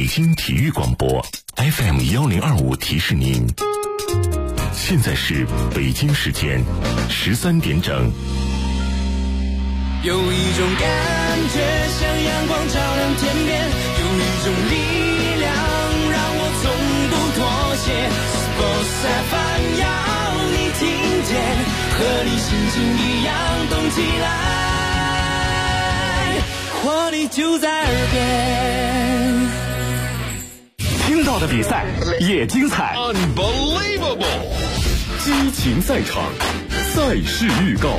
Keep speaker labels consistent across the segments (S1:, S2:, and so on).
S1: 京体育广播 FM1025提示您，现在是北京时间13点整。
S2: 有一种感觉像阳光照亮天边，有一种力量让我从不妥协。Sports FM 要你听见，和你心情一样动起来，活力就在耳边。
S3: 听到的比赛也精彩
S4: Unbelievable
S1: 激情赛场，赛事预告。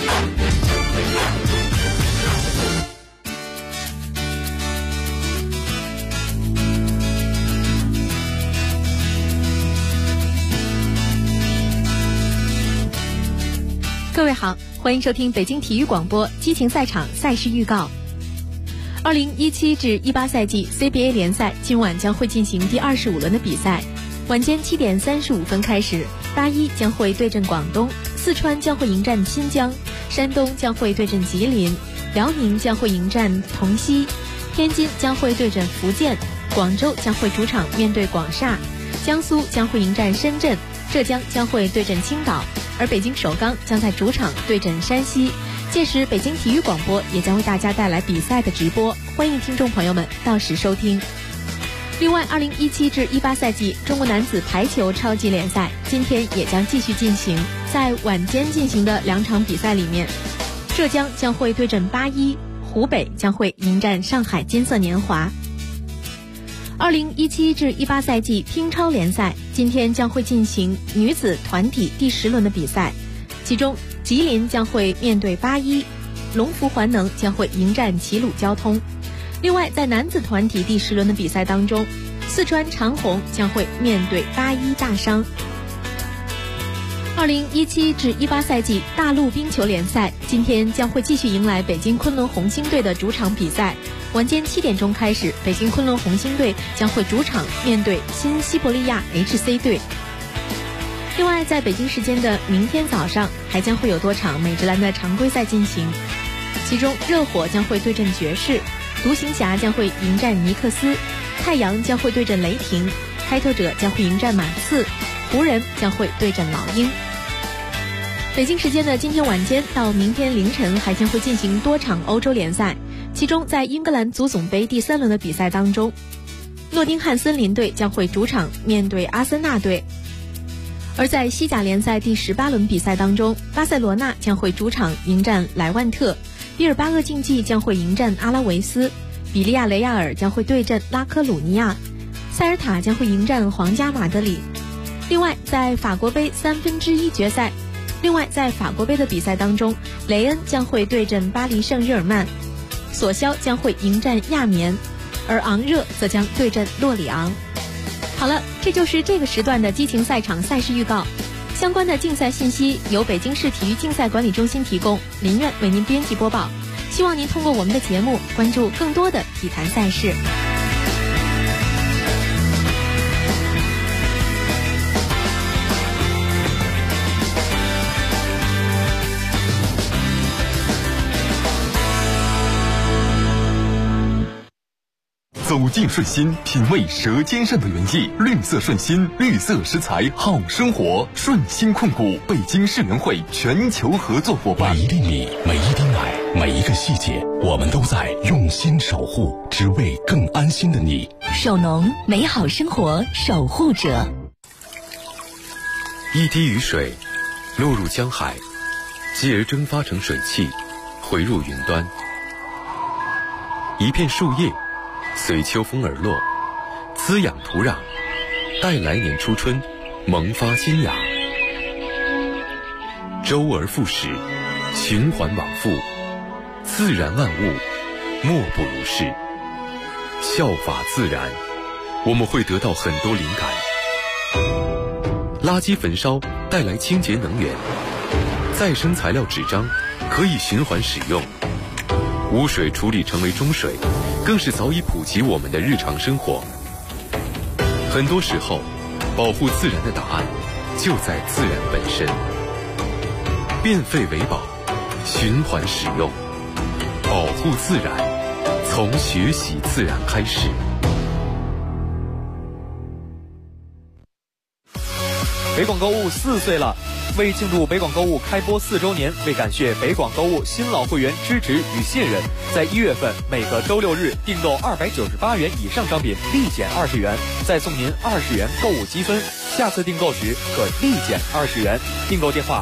S5: 各位好，欢迎收听北京体育广播激情赛场赛事预告。2017至18赛季 CBA 联赛今晚将会进行第25轮的比赛，晚间7点35分开始，81将会对阵广东，四川将会迎战新疆，山东将会对阵吉林，辽宁将会迎战同曦，天津将会对阵福建，广州将会主场面对广厦，江苏将会迎战深圳，浙江将会对阵青岛，而北京首钢将在主场对阵山西。届时北京体育广播也将为大家带来比赛的直播，欢迎听众朋友们到时收听。另外2017至18赛季中国男子排球超级联赛今天也将继续进行，在晚间进行的2场比赛里面，浙江将会对阵81，湖北将会迎战上海金色年华。2017至18赛季乒超联赛今天将会进行女子团体第10轮的比赛，其中吉林将会面对81，龙福环能将会迎战齐鲁交通。另外在男子团体第10轮的比赛当中，四川长虹将会面对81大商。2017至18赛季大陆冰球联赛今天将会继续迎来北京昆仑红星队的主场比赛，晚间7点钟开始，北京昆仑红星队将会主场面对新西伯利亚 HC 队。另外在北京时间的明天早上还将会有多场美职篮的常规赛进行，其中热火将会对阵爵士，独行侠将会迎战尼克斯，太阳将会对阵雷霆，开拓者将会迎战马刺，湖人将会对阵老鹰。北京时间的今天晚间到明天凌晨还将会进行多场欧洲联赛，其中在英格兰足总杯第3轮的比赛当中，诺丁汉森林队将会主场面对阿森纳队，而在西甲联赛第18轮比赛当中，巴塞罗那将会主场迎战莱万特，比尔巴鄂竞技将会迎战阿拉维斯，比利亚雷亚尔将会对阵拉科鲁尼亚，塞尔塔将会迎战皇家马德里。另外在法国杯1/3决赛，在法国杯的比赛当中，雷恩将会对阵巴黎圣日耳曼，索肖将会迎战亚眠，而昂热则将对阵洛里昂。好了，这就是这个时段的激情赛场赛事预告。相关的竞赛信息由北京市体育竞赛管理中心提供，林苑为您编辑播报。希望您通过我们的节目关注更多的体坛赛事。
S1: 走进顺心，品味舌尖上的原意。绿色顺心，绿色食材好生活。顺心控股，北京世联会全球合作伙伴。
S6: 每一粒米，每一滴奶，每一个细节，我们都在用心守护，只为更安心的你。
S7: 首农，美好生活守护者。
S8: 一滴雨水落入江海，继而蒸发成水汽，回入云端。一片树叶随秋风而落，滋养土壤，待来年初春萌发新芽。周而复始，循环往复，自然万物莫不如是。效法自然，我们会得到很多灵感。垃圾焚烧带来清洁能源，再生材料纸张可以循环使用，污水处理成为中水，更是早已普及我们的日常生活。很多时候，保护自然的答案就在自然本身。变废为宝，循环使用，保护自然，从学习自然开始。
S4: 北广购物4岁了，为庆祝北广购物开播4周年，为感谢北广购物新老会员支持与信任，在1月份每个周6日订购298元以上商品立减20元，再送您20元购物积分，下次订购时可立减20元。订购电话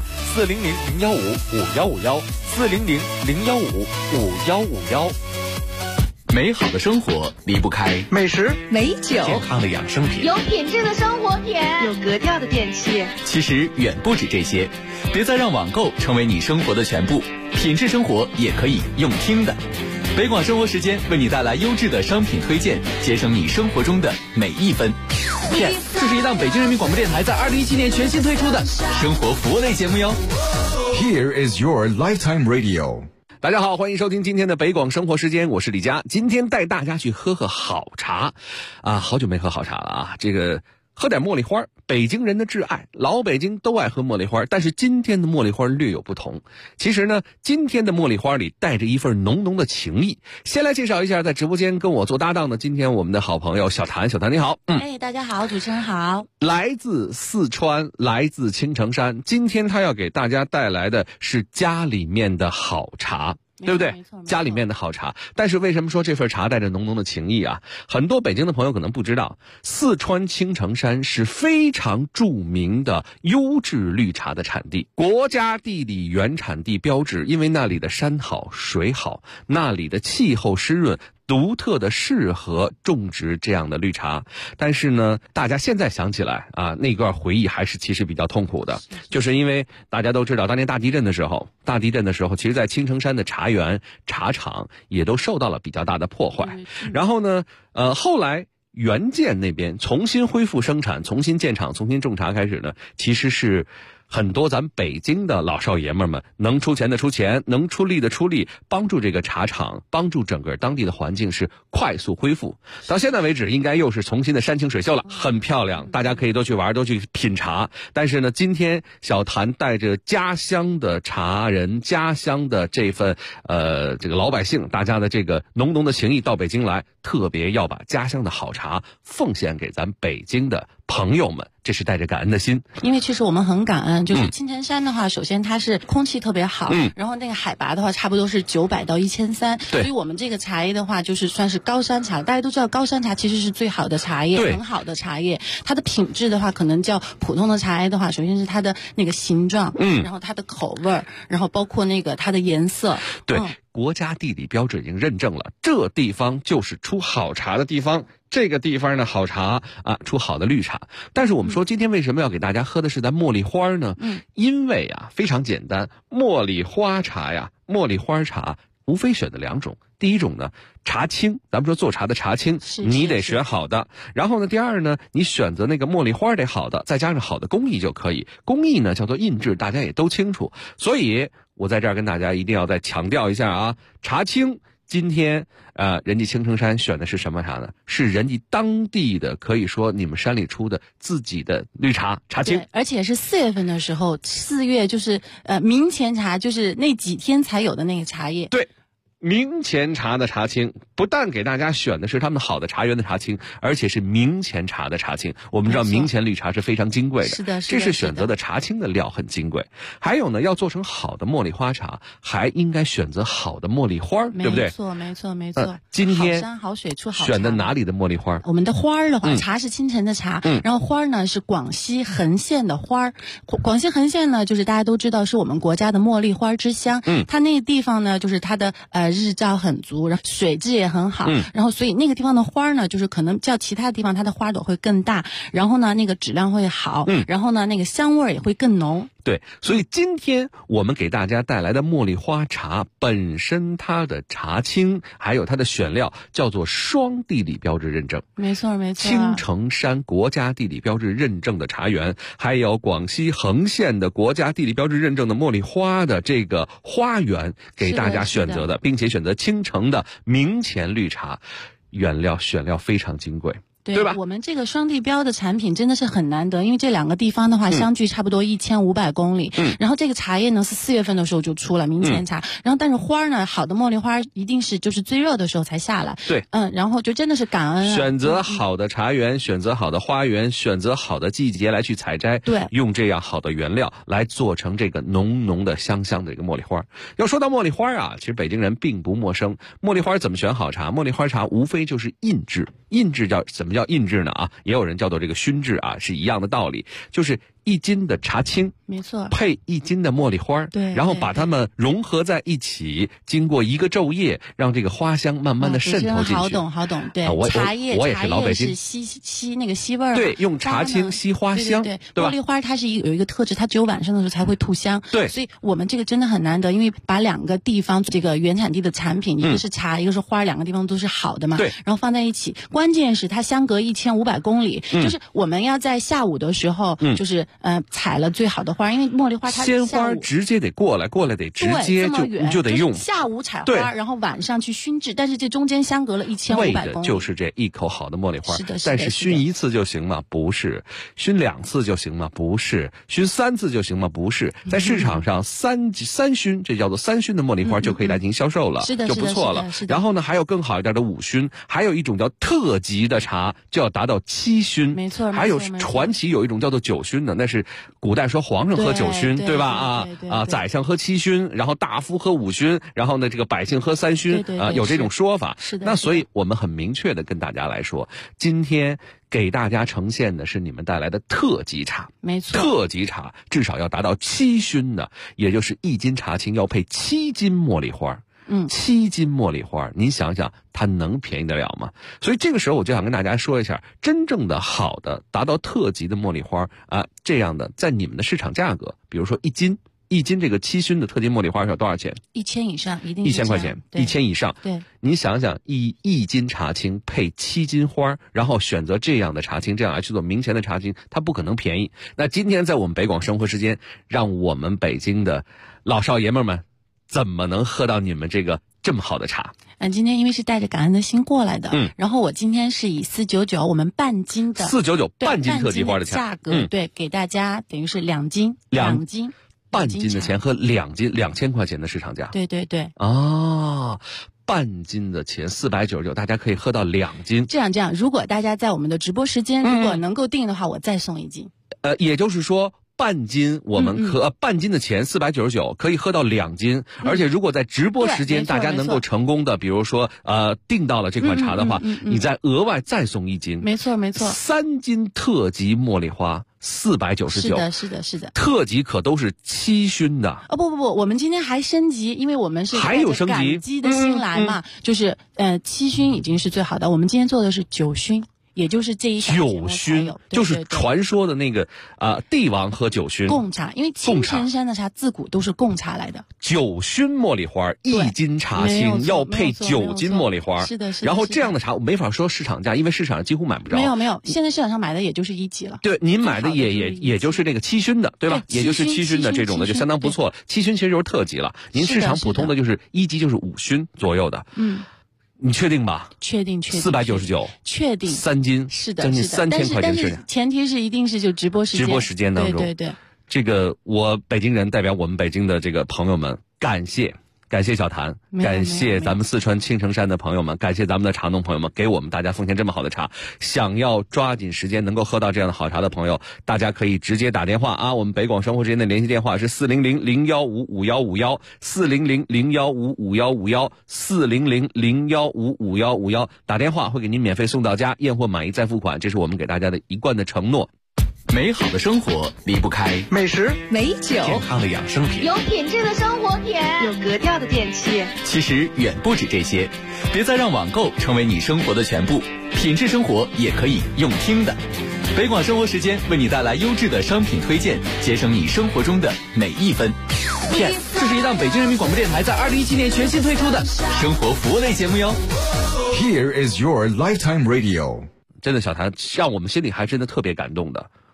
S4: 400-015-5151，400-015-5151。
S3: 美好的生活离不开
S9: 美食、
S7: 美酒、
S3: 健康的养生品，
S10: 有品质的生活品，
S9: 有格调的电器。
S3: 其实远不止这些，别再让网购成为你生活的全部，品质生活也可以用听的。北广生活时间为你带来优质的商品推荐，节省你生活中的每一分。这是一档北京人民广播电台在2017年全新推出的生活服务类节目哟。
S1: Here is your lifetime radio。
S11: 大家好，欢迎收听今天的北广生活时间，我是李佳。今天带大家去喝好茶啊，好久没喝好茶了啊，这个喝点茉莉花，北京人的挚爱，老北京都爱喝茉莉花，但是今天的茉莉花略有不同。其实呢，今天的茉莉花里带着一份浓浓的情谊。先来介绍一下在直播间跟我做搭档的今天我们的好朋友小谭。小谭你好。
S12: 大家好，主持人好。
S11: 来自四川，来自青城山，今天他要给大家带来的是家里面的好茶，对不对？家里面的好茶。但是为什么说这份茶带着浓浓的情谊啊？很多北京的朋友可能不知道，四川青城山是非常著名的优质绿茶的产地，国家地理原产地标志，因为那里的山好水好，那里的气候湿润，独特的适合种植这样的绿茶。但是呢，大家现在想起来啊，那段回忆还是其实比较痛苦的，就是因为大家都知道当年大地震的时候，其实在青城山的茶园茶厂也都受到了比较大的破坏。然后呢后来原建那边重新恢复生产，重新建厂，重新种茶开始呢，其实是很多咱北京的老少爷们能出钱的出钱，能出力的出力，帮助这个茶厂，帮助整个当地的环境是快速恢复。到现在为止应该又是重新的山清水秀了，很漂亮，大家可以都去玩，都去品茶。但是呢，今天小谭带着家乡的茶人，家乡的这份这个老百姓，大家的这个浓浓的情谊到北京来，特别要把家乡的好茶奉献给咱北京的朋友们，这是带着感恩的心。
S12: 因为其实我们很感恩，就是青城山的话，首先它是空气特别好，然后那个海拔的话差不多是900到1300，所以我们这个茶叶的话就是算是高山茶。大家都知道高山茶其实是最好的茶叶，很好的茶叶。它的品质的话可能较普通的茶叶的话，首先是它的那个形状，然后它的口味，然后包括那个它的颜色。
S11: 对，国家地理标志已经认证了，这地方就是出好茶的地方。这个地方呢，好茶啊，出好的绿茶。但是我们说今天为什么要给大家喝的是咱茉莉花呢？因为啊，非常简单，茉莉花茶呀，茉莉花茶无非选的2种。第一种呢，茶青，咱们说做茶的茶青，你得选好的。然后呢，第二呢，你选择那个茉莉花得好的，再加上好的工艺就可以。工艺呢叫做印制，大家也都清楚。所以我在这儿跟大家一定要再强调一下啊，茶青今天人家青城山选的是什么茶呢？是人家当地的，可以说你们山里出的自己的绿茶，茶青。
S12: 而且是4月份的时候，4月就是明前茶，就是那几天才有的那个茶叶。
S11: 对，明前茶的茶青，不但给大家选的是他们好的茶园的茶青，而且是明前茶的茶青。我们知道明前绿茶是非常金贵的，
S12: 是的，
S11: 这是选择的茶青的料很金贵。还有呢，要做成好的茉莉花茶，还应该选择好的茉莉花，对不对？
S12: 没错。
S11: 今天
S12: 好山好水出好茶。
S11: 选的哪里的茉莉花？
S12: 我们的花儿的话，茶是青城的茶，然后花儿呢是广西横县的花儿。广西横县呢，就是大家都知道是我们国家的茉莉花之乡。它那个地方呢，就是它的日照很足，然后水质也很好，然后所以那个地方的花呢，就是可能较其他地方它的花朵会更大，然后呢那个质量会好，然后呢那个香味也会更浓。
S11: 对，所以今天我们给大家带来的茉莉花茶本身它的茶青还有它的选料叫做双地理标志认证。
S12: 没错。
S11: 青城山国家地理标志认证的茶园，还有广西横县的国家地理标志认证的茉莉花的这个花园给大家选择的，并且选择青城的明前绿茶，选料非常金贵。 对吧？
S12: 我们这个双地标的产品真的是很难得，因为这两个地方的话相距差不多1500公里。然后这个茶叶呢是4月份的时候就出了明前茶，然后但是花呢，好的茉莉花一定是就是最热的时候才下来。
S11: 对，
S12: 然后就真的是感恩
S11: 选择好的茶园，选择好的花园，选择好的季节来去采摘，
S12: 对，
S11: 用这样好的原料来做成这个浓浓的香香的这个茉莉花。要说到茉莉花啊，其实北京人并不陌生。茉莉花怎么选好茶？茉莉花茶无非就是印制，印制怎么叫印制呢？也有人叫做这个熏制啊，是一样的道理，就是1斤的茶青，
S12: 没错，
S11: 配1斤的茉莉花，
S12: 对，
S11: 然后把它们融合在一起，经过一个昼夜，让这个花香慢慢的渗透进去。
S12: 好懂，对，
S11: 茶叶我也是老北京，
S12: 是吸那个吸味儿，
S11: 对，用茶青吸花香，
S12: 对
S11: 吧？
S12: 茉莉花它是有一个特质，它只有晚上的时候才会吐香，
S11: 对，
S12: 所以我们这个真的很难得，因为把2个地方这个原产地的产品，一个是茶，一个是花，2个地方都是好的嘛，
S11: 对，
S12: 然后放在一起，关键是它相隔1500公里，就是我们要在下午的时候，就是采了最好的花，因为茉莉花它
S11: 鲜花直接得过来得直接就得用，
S12: 下午采花，然后晚上去熏制，但是这中间相隔了1500公里，
S11: 为的就是这一口好的茉莉花。
S12: 是的，
S11: 但是熏1次就行吗？不是。熏2次就行吗？不是。熏3次就行吗？不是。在市场上三熏，这叫做3熏的茉莉花就可以来进行销售了，就不错了。然后呢，还有更好一点的5熏，还有一种叫特级的茶就要达到7熏，
S12: 没错。
S11: 还有传奇有一种叫做9熏的，那是古代说皇上喝9熏，对吧？宰相喝7熏，然后大夫喝5熏，然后呢这个百姓喝3熏，有这种说法。
S12: 是的。
S11: 那所以我们很明确的跟大家来说，今天给大家呈现的是你们带来的特级茶，
S12: 没错，
S11: 特级茶至少要达到7熏的，也就是1斤茶青要配7斤茉莉花。7斤茉莉花，您想想它能便宜得了吗？所以这个时候我就想跟大家说一下，真正的好的达到特级的茉莉花这样的在你们的市场价格，比如说1斤这个7熏的特级茉莉花要多少钱
S12: ？1000以上，一定
S11: 1000块钱，1000以上。
S12: 对，
S11: 您想想，一斤茶青配7斤花，然后选择这样的茶青，这样来去做明前的茶青，它不可能便宜。那今天在我们北广生活时间，让我们北京的老少爷们们怎么能喝到你们这个这么好的茶？
S12: 今天因为是带着感恩的心过来的，然后我今天是以499我们半斤的
S11: 499半斤特级花的
S12: 价格，对，给大家等于是2斤，
S11: 半斤的钱和2斤2000块钱的市场价。
S12: 对
S11: 半斤的钱499，大家可以喝到2斤。
S12: 这样，如果大家在我们的直播时间，如果能够定的话，我再送1斤。
S11: 也就是说。半斤我们半斤的钱499可以喝到2斤，而且如果在直播时间大家能够成功的，比如说订到了这款茶的话，你再额外再送1斤，
S12: 没错
S11: ，3斤特级茉莉花499，
S12: 是的，
S11: 特级可都是7熏的。
S12: 不，我们今天还升级，因为我们是
S11: 还有升级，
S12: 感激的心来嘛，就是7熏已经是最好的，我们今天做的是9熏。也就是这一
S11: 9熏，就是传说的那个帝王喝9熏
S12: 贡茶，因为青城山的茶自古都是贡茶来的。
S11: 9熏茉莉花1斤茶青要配9斤茉莉花，
S12: 是的。
S11: 然后这样的茶我没法说市场价，因为市场上几乎买不着。
S12: 没有，现在市场上买的也就是1级了。
S11: 对，您买的也就是那个7熏的，对吧？也就是7熏的这种的就相当不错了。7熏其实就是特级了，您市场普通的就是1级就是5熏左右的。你确定吧？
S12: 确定。
S11: 499，
S12: 确定。
S11: 3斤，
S12: 是的，
S11: 将近3000块钱。
S12: 但是前提是一定是就直播时间
S11: 当中。
S12: 对。
S11: 这个我北京人代表我们北京的这个朋友们，感谢小谭，感谢咱们四川青城山的朋友们，感谢咱们的茶农朋友们，给我们大家奉献这么好的茶。想要抓紧时间能够喝到这样的好茶的朋友，大家可以直接打电话我们北广生活之间的联系电话是400-015-5151，400-015-5151，400-015-5151，打电话会给您免费送到家，验货满意再付款，这是我们给大家的一贯的承诺。
S3: 美好的生活离不开
S10: 美食、
S7: 美酒、
S3: 健康的养生品、
S9: 有品质的生活品、 有格调的电器。
S3: 其实远不止这些，别再让网购成为你生活的全部，品质生活也可以用听的。北广生活时间为你带来优质的商品推荐，节省你生活中的每一分。Yes， 这是一档北京人民广播电台在2017年全新推出的生活服务类节目哟。
S1: Here is your lifetime radio。
S11: 真的，小谭让我们心里还真的特别感动的。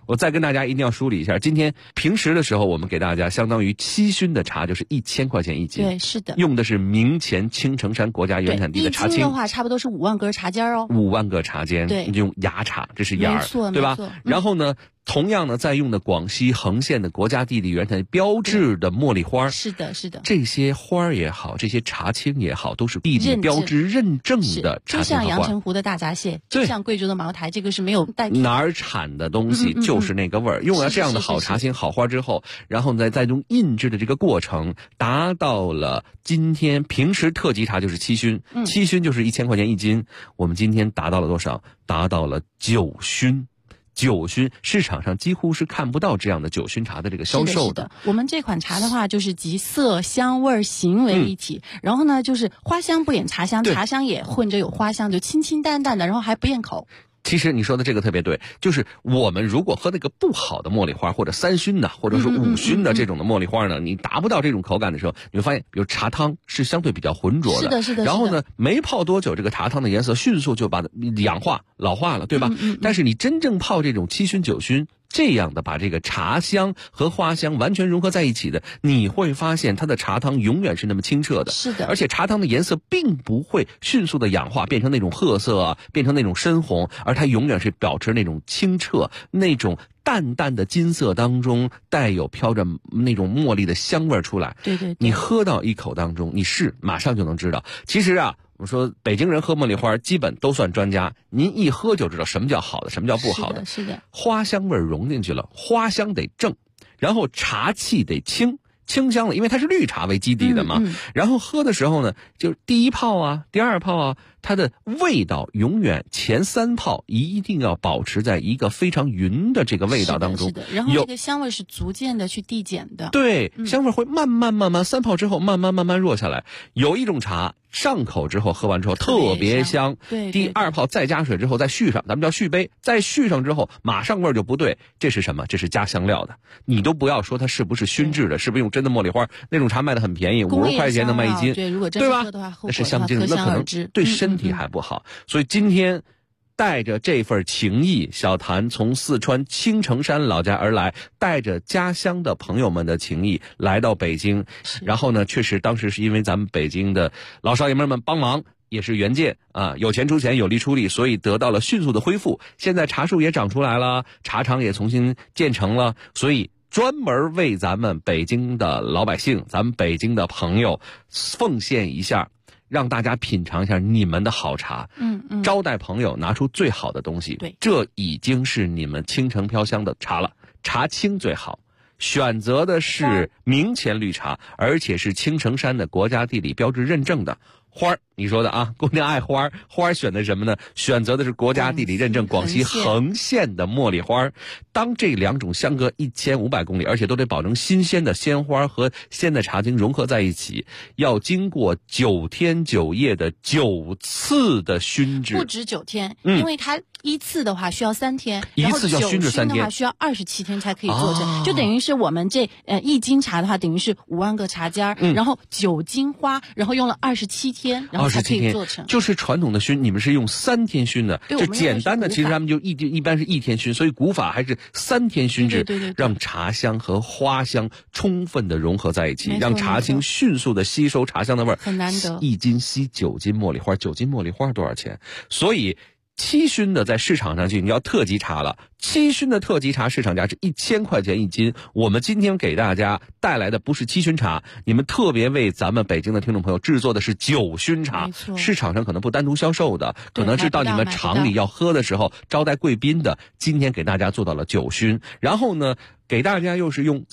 S11: 我再跟大家一定要梳理一下，今天平时的时候我们给大家相当于7熏的茶就是1000块钱一斤，
S12: 对，是的，
S11: 用的是明前青城山国家原产地的茶青，
S12: 一斤的话差不多是5万个茶尖哦
S11: ，5万个茶尖，
S12: 对，
S11: 用芽茶，这是芽，
S12: 没错，
S11: 对吧？然后呢，同样呢，在用的广西横县的国家地理原产地标志的茉莉花，
S12: 是的，是的，
S11: 这些花也好，这些茶青也好，都是地理标志认证的茶青和花。
S12: 就像阳澄湖的大闸蟹，就像贵州的茅台，这个是没有代替。
S11: 哪儿产的东西就是那个味儿，用了这样的好茶青、好花之后，然后呢，再用印制的这个过程，达到了今天平时特级茶就是7熏，7熏就是1000块钱一斤，我们今天达到了多少？达到了9熏。9熏市场上几乎是看不到这样的9熏茶的这个销售的。
S12: 我们这款茶的话，就是集色、香味、形为一体，然后呢，就是花香不掩茶香，茶香也混着有花香，就清清淡淡的，然后还不厌口。
S11: 其实你说的这个特别对，就是我们如果喝那个不好的茉莉花，或者3熏的，或者是5熏的这种的茉莉花呢，你达不到这种口感的时候，你会发现，比如茶汤是相对比较浑浊的，
S12: 是的，是的。
S11: 然后呢，没泡多久，这个茶汤的颜色迅速就把它氧化、老化了，对吧？但是你真正泡这种7熏、9熏。这样的把这个茶香和花香完全融合在一起的，你会发现它的茶汤永远是那么清澈的，
S12: 是的，
S11: 而且茶汤的颜色并不会迅速的氧化变成那种褐色啊，变成那种深红，而它永远是保持那种清澈，那种淡淡的金色当中带有飘着那种茉莉的香味出来。
S12: 对对，
S11: 你喝到一口当中，你马上就能知道。其实啊，我说北京人喝茉莉花基本都算专家，您一喝就知道什么叫好的，什么叫不好的。
S12: 是的，
S11: 花香味融进去了，花香得正，然后茶气得清香了，因为它是绿茶为基底的嘛。然后喝的时候呢，就是第1泡啊，第2泡啊，它的味道永远前3泡一定要保持在一个非常匀的这个味道当中。
S12: 是的，然后这个香味是逐渐的去递减的。
S11: 对，香味会慢慢3泡之后慢慢弱下来。有一种茶上口之后喝完之后特别香，
S12: 对，
S11: 第2泡再加水之后再续上，咱们叫续杯，再续上之后马上味儿就不对，这是什么？这是加香料的。你都不要说它是不是熏制的，是不是用真的茉莉花？那种茶卖的很便宜，50块钱能卖1斤，
S12: 对，如果真
S11: 对吧？
S12: 喝的话，
S11: 那是香精，那可能对身体还不好。所以今天带着这份情谊，小谭从四川青城山老家而来，带着家乡的朋友们的情谊来到北京。然后呢，确实当时是因为咱们北京的老少爷们帮忙，也是援建啊，有钱出钱，有力出力，所以得到了迅速的恢复。现在茶树也长出来了，茶厂也重新建成了，所以专门为咱们北京的老百姓，咱们北京的朋友奉献一下，让大家品尝一下你们的好茶。招待朋友拿出最好的东西，
S12: 对，
S11: 这已经是你们青城飘香的茶了。茶青最好，选择的是明前绿茶，而且是青城山的国家地理标志认证的。花儿，你说的啊，姑娘爱花儿，花儿选的什么呢？选择的是国家地理认证广西横县的茉莉花。当这2种相隔1500公里，而且都得保证新鲜的鲜花和鲜的茶精融合在一起，要经过9天9夜的9次的熏制，
S12: 不止9天，因为它一次的话需要3天，
S11: 一次要熏制3天，
S12: 的话需要27天才可以做成，就等于是我们这1斤茶的话，等于是5万个茶尖，然后9斤花，然后用了27天，然后才可以做成。
S11: 就是传统的熏，你们是用3天熏的，就简单的其实他们就一般是1天熏，所以古法还是3天熏制，
S12: 对，
S11: 让茶香和花香充分的融合在一起，让茶青迅速的吸收茶香的味儿，
S12: 很难得。
S11: 1斤吸9斤茉莉花，9斤茉莉花多少钱？所以7熏的在市场上去，你要特级茶了。7熏的特级茶市场价是1000块钱1斤。我们今天给大家带来的不是7熏茶，你们特别为咱们北京的听众朋友制作的是9熏茶，市场上可能不单独销售的，可能是到你们厂里要喝的时候招待贵宾的。今天给大家做到了9熏，然后呢，给大家又是用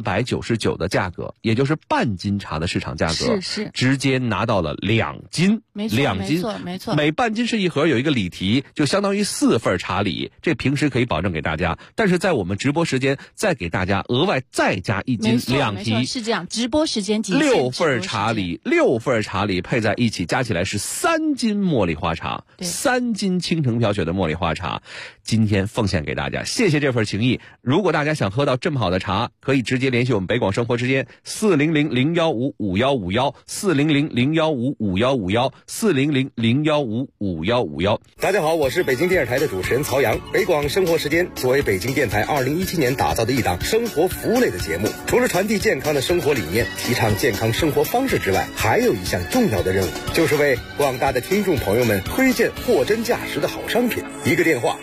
S11: 499的价格，也就是半斤茶的市场价格，
S12: 是
S11: 直接拿到了2斤，2斤，
S12: 没错，
S11: 每半斤是一盒，有一个礼题，就相当于4份茶礼，这平时可以保证给大家，但是在我们直播时间再给大家额外再加1斤2提，
S12: 是这样，直播时间
S11: 6份茶礼，6份茶礼配在一起，加起来是3斤茉莉花茶，3斤青城飘雪的茉莉花茶，今天奉献给大家，谢谢这份情谊。如果大家想喝到到这么好的茶，可以直接联系我们北广生活时间400-015-5151，400-015-5151，400-015-5151。
S10: 大家好，我是北京电视台的主持人曹阳。北广生活时间作为北京电台2017年打造的一档生活服务类的节目，除了传递健康的生活理念，提倡健康生活方式之外，还有一项重要的任务，就是为广大的听众朋友们推荐货真价实的好商品。一个电话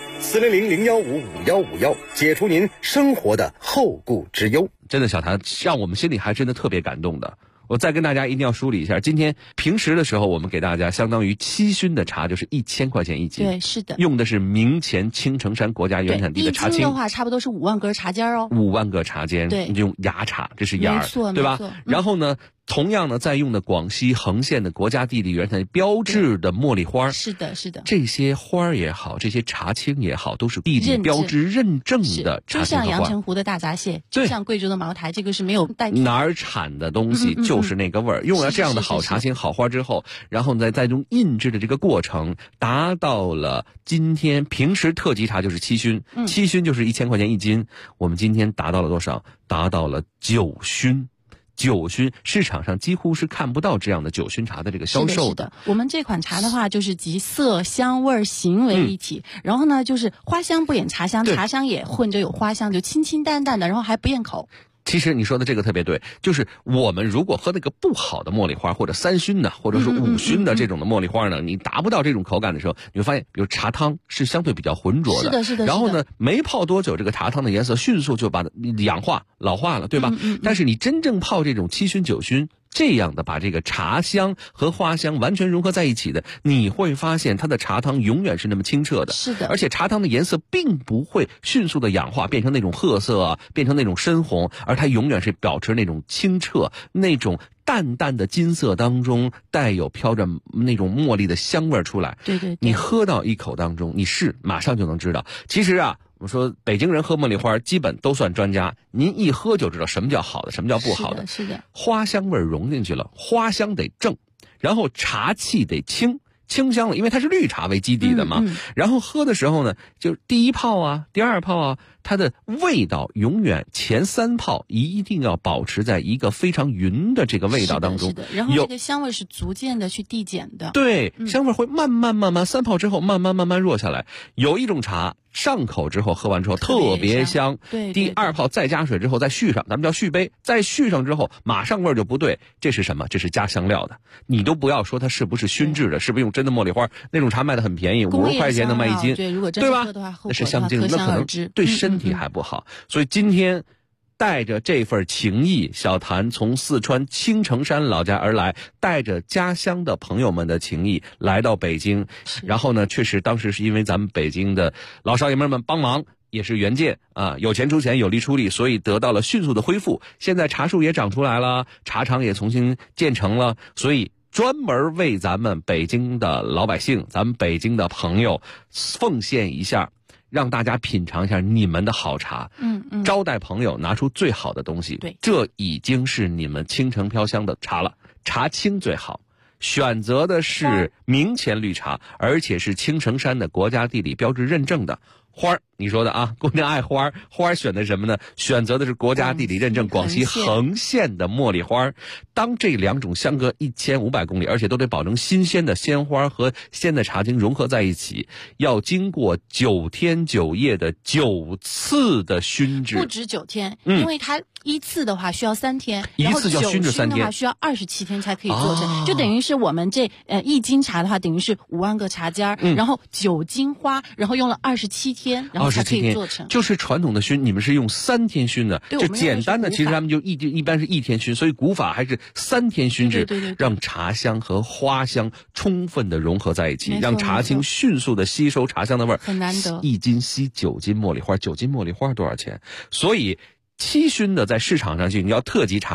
S10: 400-015-5151，解除您生活的后顾之忧。
S11: 真的，小谭让我们心里还真的特别感动的。我再跟大家一定要梳理一下，今天平时的时候我们给大家相当于7熏的茶，就是1000块钱一斤。
S12: 对，是的，
S11: 用的是明前青城山国家原产地的茶青。
S12: 一斤的话差不多是5万个茶尖哦。
S11: 5万个茶尖，
S12: 对，
S11: 用芽茶，这是芽儿，对吧？然后呢，同样呢，在用的广西横县的国家地理原产地标志的茉莉花。
S12: 是的，是的。
S11: 这些花儿也好，这些茶青也好，都是地理标志认证的茶青和花。
S12: 就像阳澄湖的大闸蟹，就像贵州的茅台，这个是没有代替。
S11: 哪儿产的东西就是那个味儿。用了这样的好茶青、好花之后，然后再用印制的这个过程，达到了今天平时特级茶就是7熏，7熏就是1000块钱一斤。我们今天达到了多少？达到了9熏。9熏市场上几乎是看不到这样的9熏茶的这个销售的。
S12: 我们这款茶的话，就是集色、香、味、形为一体，然后呢，就是花香不掩茶香，茶香也混着有花香，就清清淡淡的，然后还不厌口。
S11: 其实你说的这个特别对，就是我们如果喝那个不好的茉莉花，或者3熏的，或者是5熏的这种的茉莉花呢，你达不到这种口感的时候，你会发现，比如茶汤是相对比较浑浊的，
S12: 是的，是的。
S11: 然后呢，没泡多久，这个茶汤的颜色迅速就把它氧化、老化了，对吧？但是你真正泡这种7熏、9熏。这样的把这个茶香和花香完全融合在一起的，你会发现它的茶汤永远是那么清澈的。
S12: 是的，
S11: 而且茶汤的颜色并不会迅速的氧化变成那种褐色啊，变成那种深红，而它永远是保持那种清澈，那种淡淡的金色当中带有飘着那种茉莉的香味出来。
S12: 对对对，
S11: 你喝到一口当中，你马上就能知道。其实啊，我们说北京人喝茉莉花基本都算专家，您一喝就知道什么叫好的，什么叫不好的。
S12: 是的，
S11: 花香味融进去了，花香得正，然后茶气得清香了，因为它是绿茶为基底的嘛。然后喝的时候呢，就第一泡啊，第二泡啊，它的味道永远前3泡一定要保持在一个非常匀的这个味道当中。
S12: 是的，然后这个香味是逐渐的去递减的。
S11: 对，香味会慢慢3泡之后慢慢弱下来。有一种茶上口之后喝完之后特别香，
S12: 对，
S11: 第2泡再加水之后再续上，咱们叫续杯，再续上之后马上味儿就不对，这是什么？这是加香料的。你都不要说它是不是熏制的，是不是用真的茉莉花，那种茶卖的很便宜，50块钱能卖1斤，
S12: 对，如果真
S11: 对吧？
S12: 喝的话，
S11: 那是香精，那可能对身体还不好。所以今天带着这份情谊，小谭从四川青城山老家而来，带着家乡的朋友们的情谊来到北京。然后呢，确实当时是因为咱们北京的老少爷们帮忙，也是援建啊，有钱出钱，有力出力，所以得到了迅速的恢复。现在茶树也长出来了，茶厂也重新建成了，所以专门为咱们北京的老百姓，咱们北京的朋友奉献一下，让大家品尝一下你们的好茶。招待朋友拿出最好的东西。
S12: 对，
S11: 这已经是你们青城飘香的茶了。茶青最好，选择的是明前绿茶，而且是青城山的国家地理标志认证的。花儿，你说的啊，姑娘爱花儿，花儿选的什么呢？选择的是国家地理认证广西横县的茉莉花。当这2种相隔1500公里，而且都得保证新鲜的鲜花和鲜的茶精融合在一起，要经过9天9夜的9次的熏制。
S12: 不止9天，因为它一次的话需要3天，
S11: 一次要熏制3天，
S12: 然后9熏的话需要27天才可以做成，就等于是我们这1斤茶的话，等于是5万个茶尖，然后9斤花，然后用了27天，然后才可以做成。
S11: 就是传统的熏，你们是用3天熏的，就简单的，其实他们就一般是1天熏，所以古法还是3天熏制，
S12: 对，
S11: 让茶香和花香充分的融合在一起，让茶青迅速的吸收茶香的味儿。
S12: 很难得
S11: ，1斤吸9斤茉莉花，9斤茉莉花多少钱？所以7熏的在市场上就要特级茶了，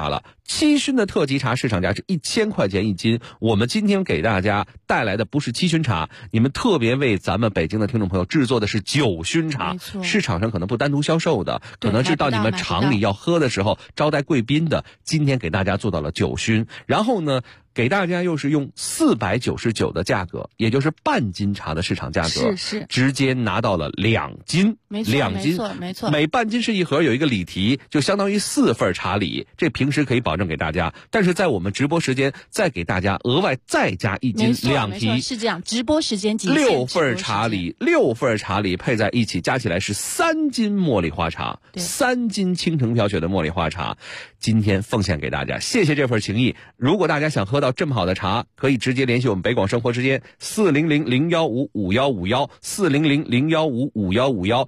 S11: 七勋的特级茶市场价是1000块钱1斤。我们今天给大家带来的不是七勋茶，你们特别为咱们北京的听众朋友制作的是9勋茶，市场上可能不单独销售的，可能是到你们厂里要喝的时候招待贵宾的，今天给大家做到了9勋。然后呢，给大家又是用499的价格，也就是半斤茶的市场价格，
S12: 是
S11: 直接拿到了2斤，2斤，
S12: 没错，
S11: 每半斤是一盒，有一个礼题，就相当于4份茶礼，这平时可以保证给大家，但是在我们直播时间再给大家额外再加1斤2提，
S12: 是这样，直播时间
S11: 6份茶礼，6份茶礼配在一起，加起来是3斤茉莉花茶，3斤倾城飘雪的茉莉花茶，今天奉献给大家，谢谢这份情谊。如果大家想喝到这么好的茶，可以直接联系我们北广生活时间400-015-5151 400-015-5151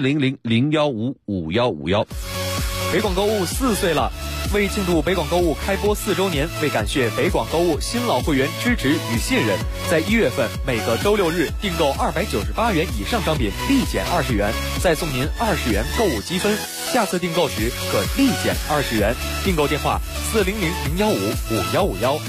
S11: 400-015-5151。
S4: 北广购物4岁了，为庆祝北广购物开播4周年，为感谢北广购物新老会员支持与信任，在1月份每个周6日订购298元以上商品立减20元，再送您20元购物积分，下次订购时可立减20元。订购电话400-015-5151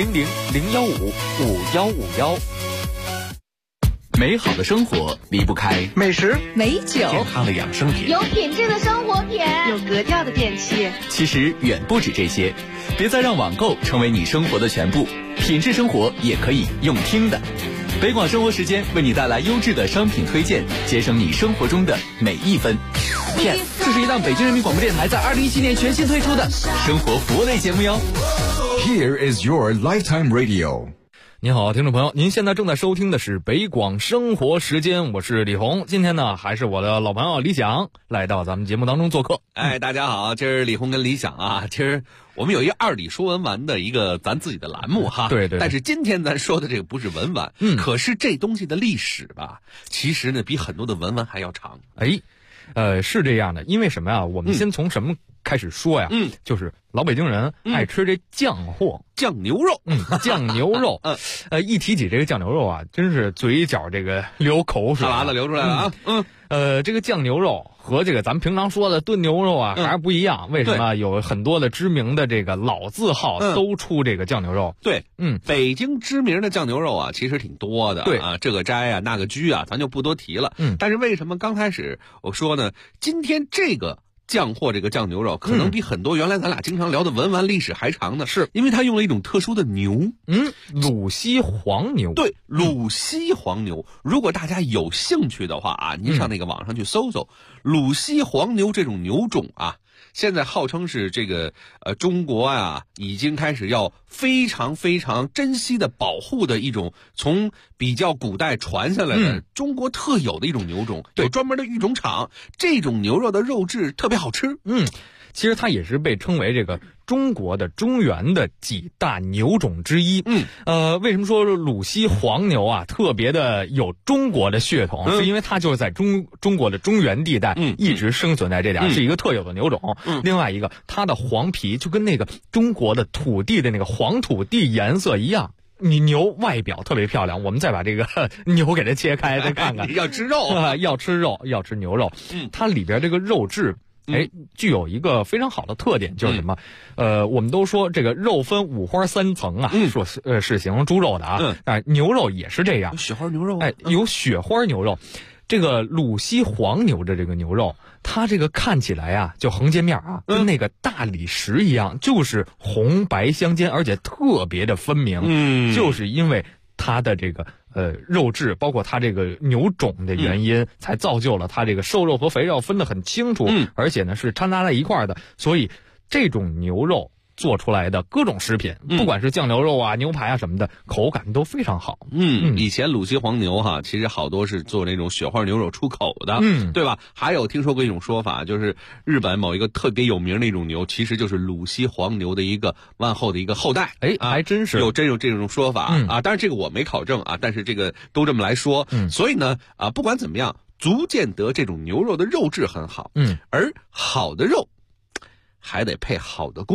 S4: 400-015-5151。
S3: 美好的生活离不开
S13: 美食、
S7: 美酒、
S3: 健康的养生品，
S9: 有品质的生活品，
S13: 有格调的电器。
S3: 其实远不止这些，别再让网购成为你生活的全部，品质生活也可以用听的。北广生活时间为你带来优质的商品推荐，节省你生活中的每一分。Yes， 这是一档北京人民广播电台在2017年全新推出的生活服务类节目哟。
S14: Here is your lifetime radio。
S15: 您好，听众朋友，您现在正在收听的是北广生活时间，我是李红。今天呢，还是我的老朋友李想来到咱们节目当中做客。
S11: 大家好，今儿李红跟李想啊，今儿我们有一2里说文玩的一个咱自己的栏目哈。
S15: 对。
S11: 但是今天咱说的这个不是文玩，可是这东西的历史吧，其实呢比很多的文玩还要长。
S15: 是这样的，因为什么呀？我们先从什么开始说呀？就是老北京人爱吃这酱货，
S11: 酱牛肉，
S15: 酱牛肉。一提起这个酱牛肉啊，真是嘴角这个流口水，
S11: 哈喇子流出来了啊。
S15: 这个酱牛肉和这个咱们平常说的炖牛肉啊还是不一样。为什么？有很多的知名的这个老字号都出这个酱牛肉。
S11: 对，北京知名的酱牛肉啊，其实挺多的。
S15: 对
S11: 啊，这个斋啊，那个居啊，咱就不多提了。但是为什么刚开始我说呢？今天这个酱货这个酱牛肉可能比很多原来咱俩经常聊的文玩历史还长呢，是因为它用了一种特殊的牛，
S15: 鲁西黄牛。
S11: 对，鲁西黄牛。如果大家有兴趣的话啊，您上那个网上去搜搜鲁西黄牛这种牛种啊。现在号称是这个中国啊已经开始要非常非常珍惜的保护的一种从比较古代传下来的中国特有的一种牛种，有专门的育种场，这种牛肉的肉质特别好吃。
S15: 其实它也是被称为这个中国的中原的几大牛种之一。为什么说鲁西黄牛啊特别的有中国的血统？是因为它就是在中国的中原地带一直生存在这点，是一个特有的牛种。另外一个，它的黄皮就跟那个中国的土地的那个黄土地颜色一样。你牛外表特别漂亮，我们再把这个牛给它切开，再看看。
S11: 要吃肉
S15: 要吃肉，要吃牛肉。它里边这个肉质。具有一个非常好的特点，就是什么？我们都说这个肉分五花三层啊，说是形容猪肉的啊，牛肉也是这样，
S11: 有雪花牛肉，
S15: 有雪花牛肉。这个鲁西黄牛的这个牛肉，它这个看起来啊，就横截面啊，跟那个大理石一样，就是红白相间，而且特别的分明。就是因为它的这个肉质，包括它这个牛种的原因，才造就了它这个瘦肉和肥肉分得很清楚，而且呢是掺杂在一块的，所以这种牛肉做出来的各种食品，不管是酱牛肉啊、牛排啊什么的，口感都非常好。
S11: 以前鲁西黄牛哈，其实好多是做那种雪花牛肉出口的，对吧？还有听说过一种说法，就是日本某一个特别有名的一种牛，其实就是鲁西黄牛的一个完后的一个后代。
S15: 还真是
S11: 有这种说法啊。当然这个我没考证啊，但是这个都这么来说。所以呢不管怎么样，足见得这种牛肉的肉质很好。而好的肉还得配好的工。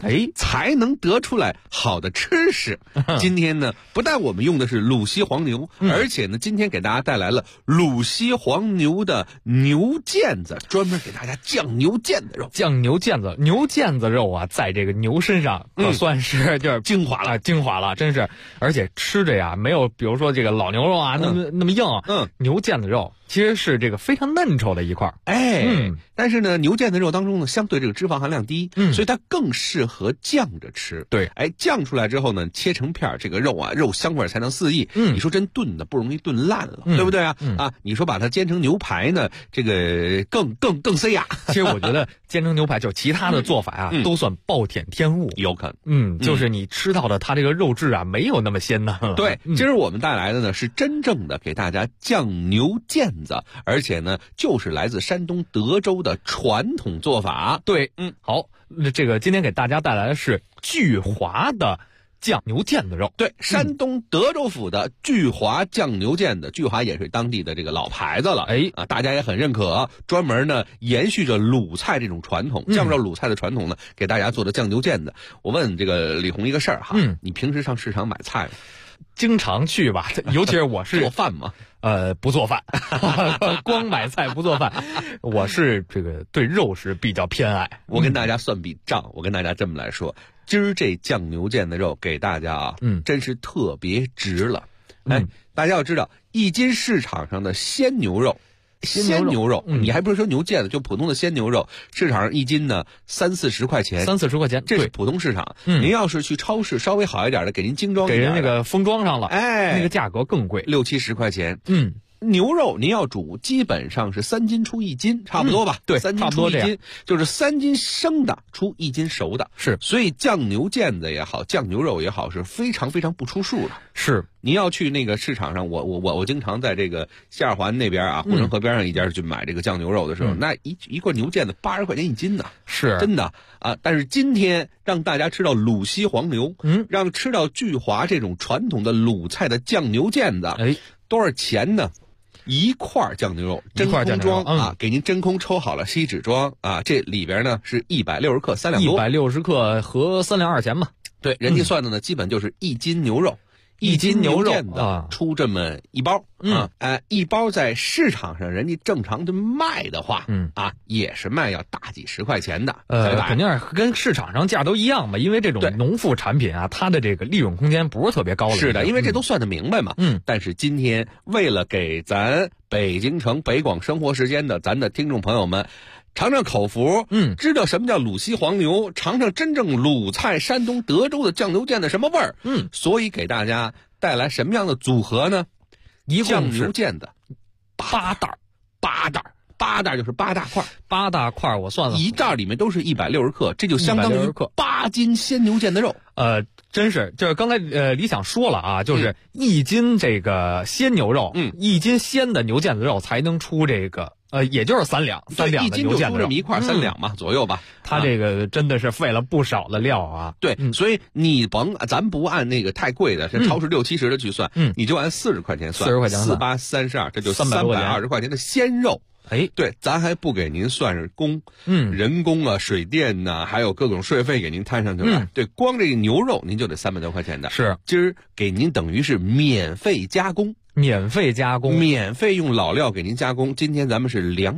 S11: 才能得出来好的吃食。今天呢，不但我们用的是鲁西黄牛，而且呢，今天给大家带来了鲁西黄牛的牛腱子，专门给大家酱牛腱子肉。
S15: 酱牛腱子，牛腱子肉啊，在这个牛身上可算是就是
S11: 精华了，
S15: 精华了，真是。而且吃着呀，没有比如说这个老牛肉啊那么硬。牛腱子肉其实是这个非常嫩稠的一块。
S11: 但是呢，牛腱子肉当中呢，相对这个脂肪含量低，所以它更适合酱着吃。
S15: 对，
S11: 酱出来之后呢，切成片，这个肉啊，肉香味才能四溢。你说真炖的不容易炖烂了，对不对啊？你说把它煎成牛排呢，这个更塞牙。
S15: 其实我觉得煎成牛排就其他的做法啊，都算暴殄天物，
S11: 有可能。
S15: 就是你吃到的它这个肉质啊，没有那么鲜嫩。
S11: 对，今儿我们带来的呢是真正的给大家酱牛腱子，而且呢就是来自山东德州的传统做法。
S15: 对，好，这个今天给大家带来的是巨华的酱牛腱子肉。
S11: 对，山东德州府的巨华酱牛腱子，巨华也是当地的这个老牌子了。大家也很认可，专门呢延续着鲁菜这种传统，酱肉鲁菜的传统呢，给大家做的酱牛腱子。我问这个李红一个事儿哈，你平时上市场买菜吗？
S15: 经常去吧，尤其是我是
S11: 做饭嘛，
S15: 不做饭，光买菜不做饭。我是这个对肉是比较偏爱。
S11: 我跟大家算笔账，我跟大家这么来说，今儿这酱牛腱子肉给大家啊，真是特别值了。大家要知道，一斤市场上的鲜牛肉，你还不是说牛腱子，就普通的鲜牛肉，市场上一斤呢30-40块钱
S15: ，30-40块钱，
S11: 这是普通市场。您要是去超市稍微好一点的，给您精装一点的，
S15: 给人那个封装上了，那个价格更贵
S11: ，60-70块钱。牛肉您要煮，基本上是3斤出1斤，差不多吧？
S15: 对
S11: ，3斤出1斤，就是3斤生的出1斤熟的。
S15: 是，
S11: 所以酱牛腱子也好，酱牛肉也好，是非常非常不出数的。
S15: 是，
S11: 您要去那个市场上，我经常在这个西二环那边啊，护城河边上一家去买这个酱牛肉的时候，那一块牛腱子80块钱1斤呢，
S15: 是
S11: 真的啊。但是今天让大家吃到鲁西黄牛，让吃到巨华这种传统的鲁菜的酱牛腱子，多少钱呢？一块酱牛肉真空装啊，给您真空抽好了锡纸装啊，这里边呢是160克3两多
S15: ，160克合3两2钱嘛。
S11: 对，人家算的呢，基本就是1斤牛肉。1斤牛肉啊，出这么一包一包在市场上人家正常的卖的话，也是卖要大几十块钱的，
S15: 肯定是跟市场上价都一样嘛，因为这种农副产品啊，它的这个利润空间不是特别高的。
S11: 是的，因为这都算得明白嘛。但是今天为了给咱北京城北广生活时间的咱的听众朋友们尝尝口福，知道什么叫鲁西黄牛，尝尝真正鲁菜山东德州的酱牛腱的什么味儿，所以给大家带来什么样的组合呢？酱牛腱子8袋就是8大块
S15: ，8大块我算了，
S11: 一袋里面都是160克，这就相当于8斤鲜牛腱的肉。
S15: 真是，就是刚才李想说了啊，就是1斤这个鲜牛肉，1斤鲜的牛腱子肉才能出这个。也就是3两的牛腱子肉，
S11: 1斤就出这么一块3两嘛，左右吧。
S15: 它这个真的是费了不少的料啊。
S11: 对，所以你咱不按那个太贵的，是超市60-70的去算，你就按40块钱算
S15: ，40块钱算
S11: ，48、32，这就320块钱的鲜肉。对，咱还不给您算是人工啊、水电呐，还有各种税费给您摊上去了。对，光这个牛肉您就得300多块钱的。
S15: 是，
S11: 今儿给您等于是免费加工，
S15: 免费用老料给您加工。今天咱们是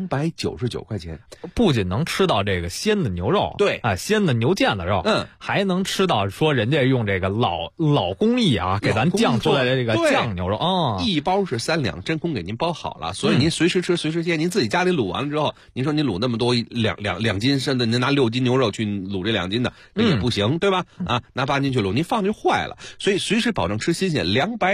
S15: 299块钱， 不仅能吃到这个鲜的牛肉，
S11: 对
S15: 啊，鲜的牛腱子肉，还能吃到说人家用这个老工艺啊，给咱酱出来的这个酱牛肉啊。
S11: 一包是3两，真空给您包好了，所以您随时吃随时煎。您自己家里卤完了之后，您说您卤那么多两斤，甚至您拿6斤牛肉去卤这2斤的，那也不行，对吧？拿8斤去卤，您放就坏了。所以随时保证吃新鲜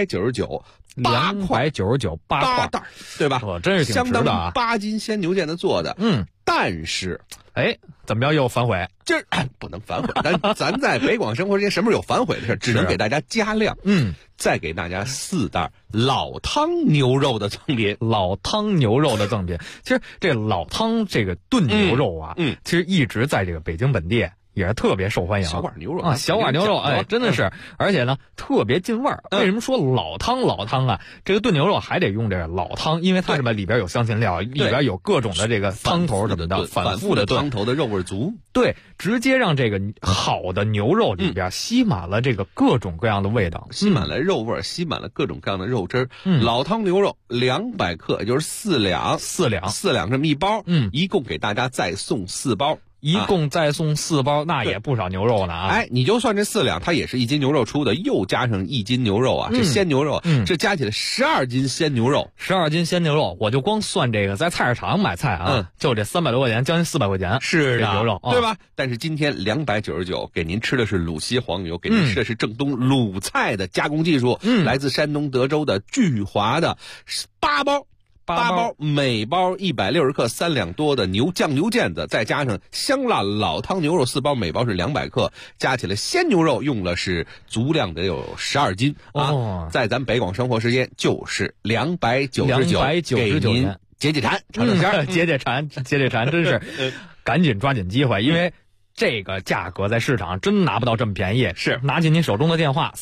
S11: ，299。8块
S15: 299 8
S11: 袋，对吧？
S15: 真是挺值的啊！
S11: 相当于8斤鲜牛腱子做的。但是，
S15: 怎么着又反悔？
S11: 这不能反悔。咱在北广生活之间，什么时候有反悔的事？只能给大家加量。再给大家4袋老汤牛肉的赠品。
S15: 老汤牛肉的赠品，其实这老汤这个炖牛肉啊，其实一直在这个北京本地也是特别受欢迎。
S11: 小碗牛肉
S15: 啊，小碗牛肉，哎，真的是，而且呢特别进味儿。为什么说老汤啊？这个炖牛肉还得用这个老汤，因为它什么里边有香辛料，里边有各种的这个汤头什么的，反复的炖，
S11: 汤头的肉味足。
S15: 对，直接让这个好的牛肉里边吸满了这个各种各样的味道，
S11: 吸满了肉味，吸满了各种各样的肉汁儿。老汤牛肉200克，也就是4两这么一包，一共给大家再送4包。
S15: 一共再送4包，那也不少牛肉呢啊！
S11: 哎，你就算这4两，它也是1斤牛肉出的，又加上1斤牛肉啊，这鲜牛肉，这加起来12斤鲜牛肉
S15: ，12斤鲜牛肉，我就光算这个在菜市场买菜啊，就这300多块钱，将近400块钱，
S11: 是
S15: 这牛肉，
S11: 对吧？但是今天299给您吃的是鲁西黄牛，给您吃的是正宗鲁菜的加工技术，来自山东德州的聚华的8包。8包，每包160克，3两多的酱牛腱子，再加上香辣老汤牛肉4包，每包是200克，加起来鲜牛肉用了是足量得有12斤啊！在咱北广生活时间就是299，给您解馋，
S15: 解馋，真是赶紧抓紧机会，因为这个价格在市场真拿不到这么便宜。
S11: 是，
S15: 拿起您手中的电话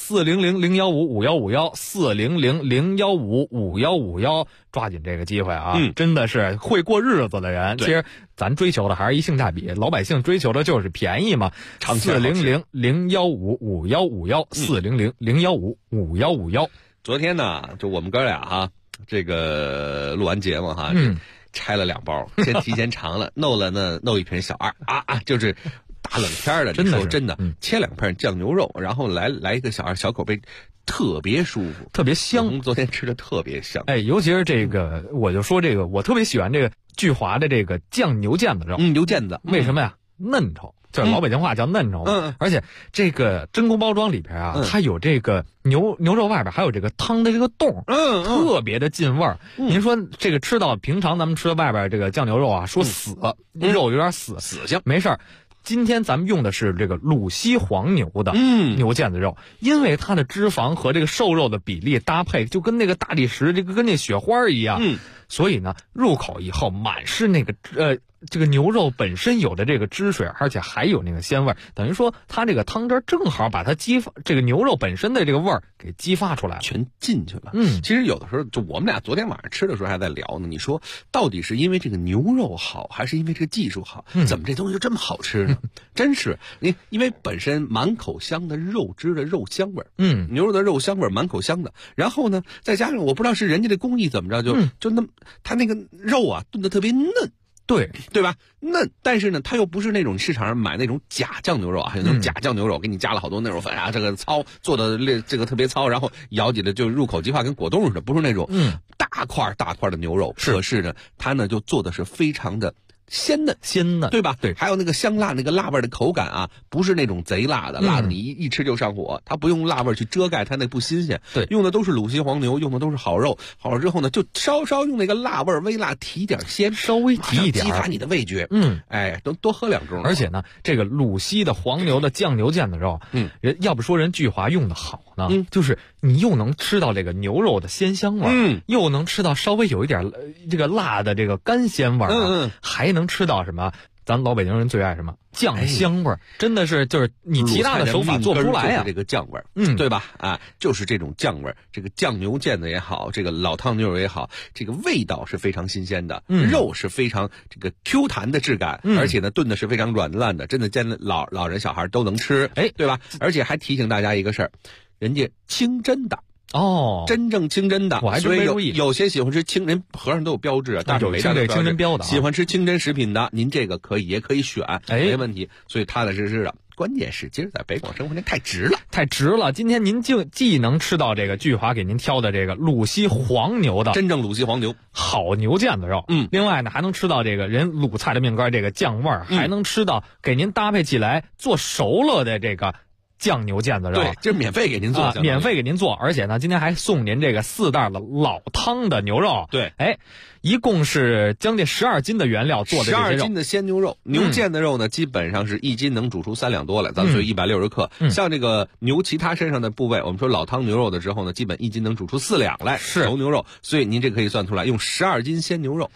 S15: 400-015-5151，400-015-5151，抓紧这个机会啊！真的是会过日子的人，其实咱追求的还是一性价比，老百姓追求的就是便宜嘛。400-015-5151，400-015-5151。
S11: 昨天呢，就我们哥俩哈，这个录完节目哈，拆了2包，先提前尝了，弄一瓶小2就是大冷天的，真的切2片酱牛肉，然后来一个小2小口杯，特别舒服，
S15: 特别香。
S11: 昨天吃的特别香，
S15: 哎，尤其是这个，我就说这个，我特别喜欢这个聚华的这个酱牛腱子肉，
S11: 牛腱子，
S15: 为什么呀？嫩稠。就是老北京话叫嫩稠，而且这个真空包装里边啊，它有这个牛肉外边还有这个汤的这个洞，特别的进味儿。您说这个吃到平常咱们吃的外边这个酱牛肉啊，说死，肉有点死性，没事儿。今天咱们用的是这个鲁西黄牛的牛腱子肉，因为它的脂肪和这个瘦肉的比例搭配就跟那个大理石这个跟那雪花一样，所以呢入口以后满是那个这个牛肉本身有的这个汁水，而且还有那个鲜味，等于说它这个汤汁正好把它这个牛肉本身的这个味儿给激发出来，
S11: 全进去了。其实有的时候就我们俩昨天晚上吃的时候还在聊呢，你说到底是因为这个牛肉好，还是因为这个技术好？怎么这东西就这么好吃呢？真是因为本身满口香的肉汁的肉香味儿，牛肉的肉香味儿满口香的，然后呢再加上我不知道是人家的工艺怎么着，就那它那个肉啊炖得特别嫩。对吧？嫩，但是呢，它又不是那种市场上买那种假酱牛肉啊，有那种假酱牛肉，给你加了好多嫩肉粉啊，这个糙做的这个特别糙，然后咬起来就入口即化，跟果冻似的，不是那种大块的牛肉。可是呢，它呢就做的是非常的鲜嫩，对吧？
S15: 对，
S11: 还有那个香辣那个辣味的口感啊，不是那种贼辣的，辣的你一吃就上火。它不用辣味去遮盖它那不新鲜，
S15: 对，
S11: 用的都是鲁西黄牛，用的都是好肉。好了之后呢，就稍稍用那个辣味微辣提点鲜，
S15: 稍微提一点，
S11: 激发你的味觉。哎，多喝2盅。
S15: 而且呢，这个鲁西的黄牛的酱牛腱子肉，人要不说人聚华用的好呢，就是你又能吃到这个牛肉的鲜香味，又能吃到稍微有一点这个辣的这个干鲜味，还能吃到什么？咱老北京人最爱什么酱香味儿，真的是就是你其他的手法做不出来呀。
S11: 这个酱味儿，对吧？啊，就是这种酱味儿，这个酱牛腱子也好，这个老汤牛肉也好，这个味道是非常新鲜的，肉是非常这个 Q 弹的质感，而且呢炖的是非常软烂的，真的见老人小孩都能吃，对吧？而且还提醒大家一个事儿，人家清真的。真正清真的，
S15: 我还真没注意。
S11: 有些喜欢吃清真，盒上都有标志啊，大手雷上
S15: 清真标的。
S11: 喜欢吃清真食品的，您这个也可以选，没问题。所以踏踏实实的。关键是今儿在北广生活间太值了。今天您就既能吃到这个聚华给您挑的这个鲁西黄牛的真正鲁西黄牛
S15: 好牛腱子肉，另外呢还能吃到这个人鲁菜的命根这个酱味儿，还能吃到给您搭配起来做熟了的这个。酱牛腱子肉，
S11: 对，这是免费给您做，
S15: 免费给您做，而且呢，今天还送您这个4袋的老汤的牛肉，
S11: 对，
S15: 一共是将近12斤的原料做的这些肉，12
S11: 斤的鲜牛肉，牛腱子肉呢，基本上是1斤能煮出3两多来，咱们说160克，像这个牛其他身上的部位，我们说老汤牛肉的时候呢，基本1斤能煮出4两来，熟牛肉，所以您这可以算出来，用12斤鲜牛肉。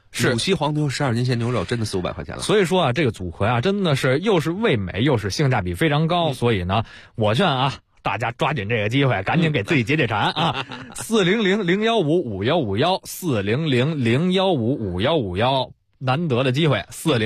S11: 鲁西黄牛12斤鲜牛肉真的400-500块钱了。
S15: 所以说啊，这个组合啊，真的是又是味美又是性价比非常高。所以呢，我劝啊，大家抓紧这个机会，赶紧给自己解解馋啊！400-015-5151，400-015-5151，难得的机会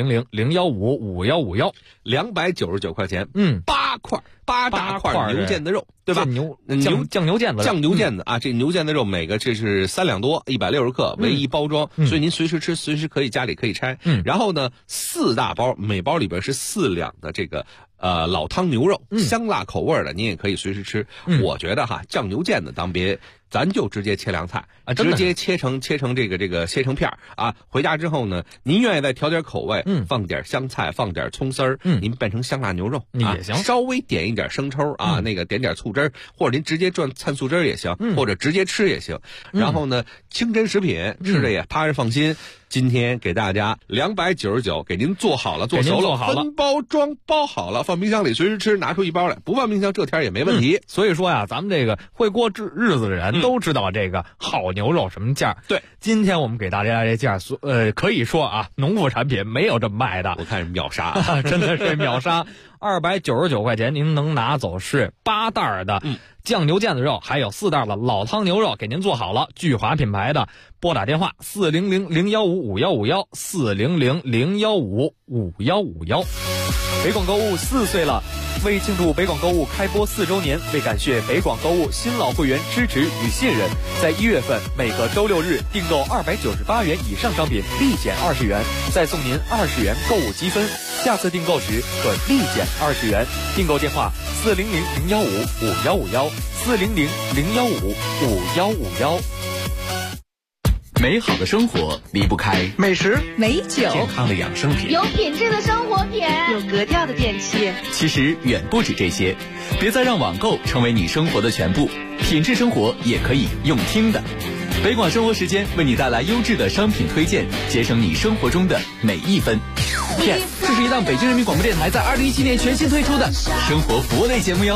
S15: ，400-015-5151，299块钱，8大块牛腱子肉，对吧？酱牛腱
S11: 子啊，这牛腱子肉每个这是3两多，160克为一包装，所以您随时吃，随时可以家里可以拆。然后呢，4大包，每包里边是4两的这个老汤牛肉，香辣口味的，您也可以随时吃。我觉得哈，酱牛腱子咱就直接切凉菜啊，直接切成这个切成片啊。回家之后呢，您愿意再调点口味，放点香菜，放点葱丝儿，您变成香辣牛肉
S15: 也行，
S11: 稍微点一点生抽啊，那个点点醋汁儿，或者您直接灿素汁儿也行，或者直接吃也行。然后呢，清真食品吃着也踏实放心。今天给大家299，给您做好了，做熟了，分包装包好了，放冰箱里随时吃，拿出一包来，不放冰箱这天也没问题。
S15: 所以说呀，咱们这个会过日子的人都知道这个好牛肉什么价。
S11: 对，
S15: 今天我们给大家这价，可以说啊，农副产品没有这么卖的。
S11: 我看是秒杀，
S15: 真的是秒杀。299块钱，您能拿走是8袋的酱牛腱子肉，还有4袋的老汤牛肉，给您做好了。聚华品牌的，拨打电话400-015-5151，400-015-5151。
S4: 北广购物4岁了，为庆祝北广购物开播4周年，为感谢北广购物新老会员支持与信任，在1月份每个周6日订购298元以上商品立减20元，再送您20元购物积分，下次订购时可立减20元。订购电话400-015-5151，400-015-5151。
S3: 美好的生活离不开
S13: 美食、
S7: 美酒、
S3: 健康的养生品，
S9: 有品质的生活品，
S13: 有格调的电器。
S3: 其实远不止这些，别再让网购成为你生活的全部，品质生活也可以用听的。北广生活时间为你带来优质的商品推荐，节省你生活中的每一分。这是一档北京人民广播电台在2017年全新推出的生活服务类节目哟。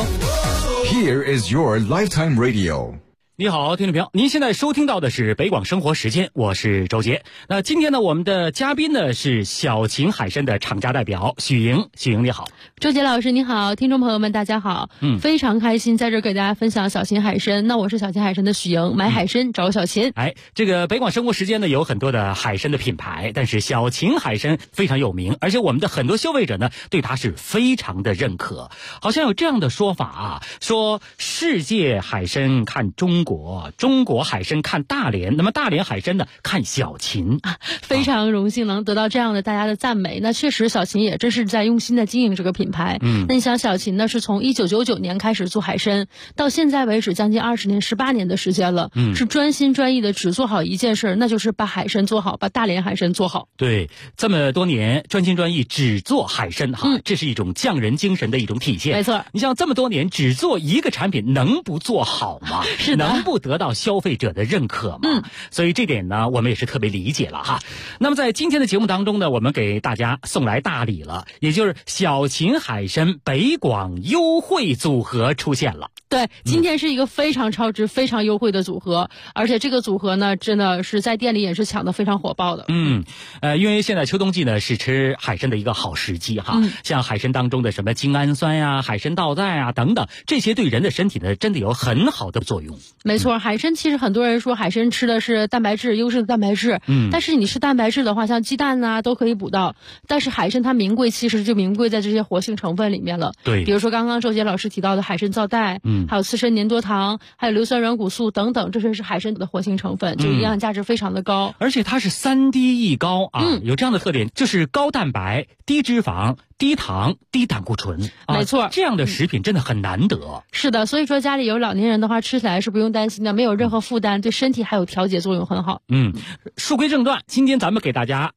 S14: Here is your lifetime radio。
S16: 你好，听众朋友，您现在收听到的是北广生活时间，我是周杰。那今天呢，我们的嘉宾呢是小秦海参的厂家代表许莹。许莹你好。
S5: 周杰老师你好，听众朋友们大家好。非常开心在这给大家分享小秦海参。那我是小秦海参的许莹，买海参找小秦。
S16: 这个北广生活时间呢有很多的海参的品牌，但是小秦海参非常有名，而且我们的很多消费者呢对它是非常的认可。好像有这样的说法啊，说世界海参看中国，中国海参看大连，那么大连海参呢看小秦。
S5: 非常荣幸能得到这样的大家的赞美。那确实小秦也真是在用心的经营这个品牌。那你想小秦呢是从1999年开始做海参，到现在为止将近20年18年的时间了。是专心专意的只做好一件事，那就是把海参做好，把大连海参做好。
S16: 对，这么多年专心专意只做海参这是一种匠人精神的一种体现。
S5: 没错，
S16: 你像这么多年只做一个产品，能不做好吗？
S5: 是的，
S16: 能不得到消费者的认可吗？所以这点呢我们也是特别理解了哈。那么在今天的节目当中呢，我们给大家送来大礼了，也就是小秦海参北广优惠组合出现了。
S5: 对，今天是一个非常超值非常优惠的组合，而且这个组合呢真的是在店里也是抢得非常火爆的。
S16: 因为现在秋冬季呢是吃海参的一个好时机哈。像海参当中的什么精氨酸呀、海参皂苷啊等等，这些对人的身体呢真的有很好的作用。
S5: 没错，海参其实很多人说海参吃的是蛋白质，优质的蛋白质。但是你吃蛋白质的话，像鸡蛋啊都可以补到，但是海参它名贵其实就名贵在这些活性成分里面了。
S16: 对，
S5: 比如说刚刚周杰老师提到的海参皂苷，还有刺身粘多糖，还有硫酸软骨素等等，这些是海参的活性成分，就营养价值非常的高。
S16: 而且它是3低一高啊，有这样的特点，就是高蛋白、低脂肪、低糖、低胆固醇。
S5: 没错，
S16: 这样的食品真的很难得。
S5: 是的，所以说家里有老年人的话，吃起来是不用担心的，没有任何负担，对身体还有调节作用很好。
S16: 书归正传，今天咱们给大家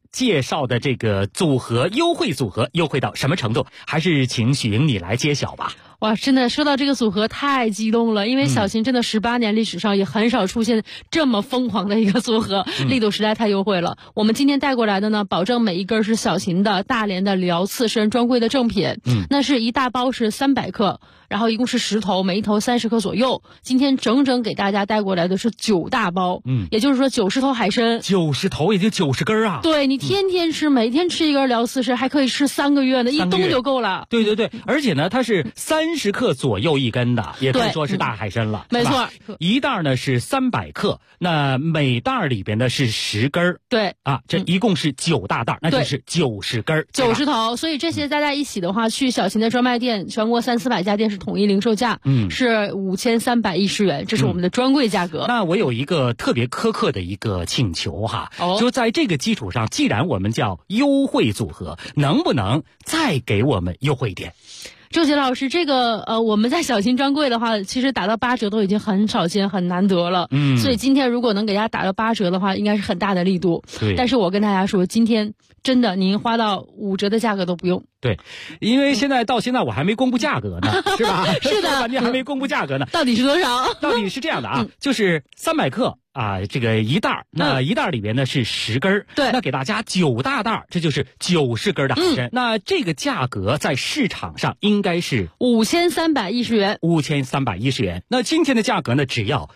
S16: 介绍的这个组合优惠组合优惠到什么程度？还是请许莹你来揭晓吧。
S12: 哇，真的说到这个组合太激动了，因为小秦真的18年历史上也很少出现这么疯狂的一个组合，力度实在太优惠了。我们今天带过来的呢，保证每一根是小秦的大连的辽刺参专柜的正品，那是一大包是300克，然后一共是10头，每一头30克左右。今天整整给大家带过来的是9大包，也就是说90头海参
S16: ，90头也就90根啊。
S12: 对，你天天吃，每天吃一根辽刺参，还可以吃3个月呢，一冬就够了。
S16: 对对对，而且呢，它是30克左右一根的，也可以说是大海参了。
S12: 没错，
S16: 一袋呢是300克，那每袋里边呢是10根。
S12: 对
S16: 啊，这一共是9大袋，那就是90根
S12: ，90头。所以这些加在一起的话，去小秦的专卖店，全国300-400家店是统一零售价，是5310元，这是我们的专柜价格。
S16: 那我有一个特别苛刻的一个请求哈，就在这个基础上，既然我们叫优惠组合，能不能再给我们优惠一点？
S12: 周杰老师，这个我们在小秦专柜的话，其实打到8折都已经很少见、很难得了。所以今天如果能给大家打到8折的话，应该是很大的力度。
S16: 对。
S12: 但是我跟大家说，今天真的您花到5折的价格都不用。
S16: 对，因为到现在我还没公布价格呢，是吧？
S12: 是的，
S16: 你还没公布价格呢。
S12: 到底是多少？
S16: 到底是这样的啊，就是300克。啊，这个一袋，那一袋里边呢是10根，
S12: 对，
S16: 那给大家9大袋，这就是90根的海参。那这个价格在市场上应该是
S12: 5310元
S16: ，5310元。那今天的价格呢，只要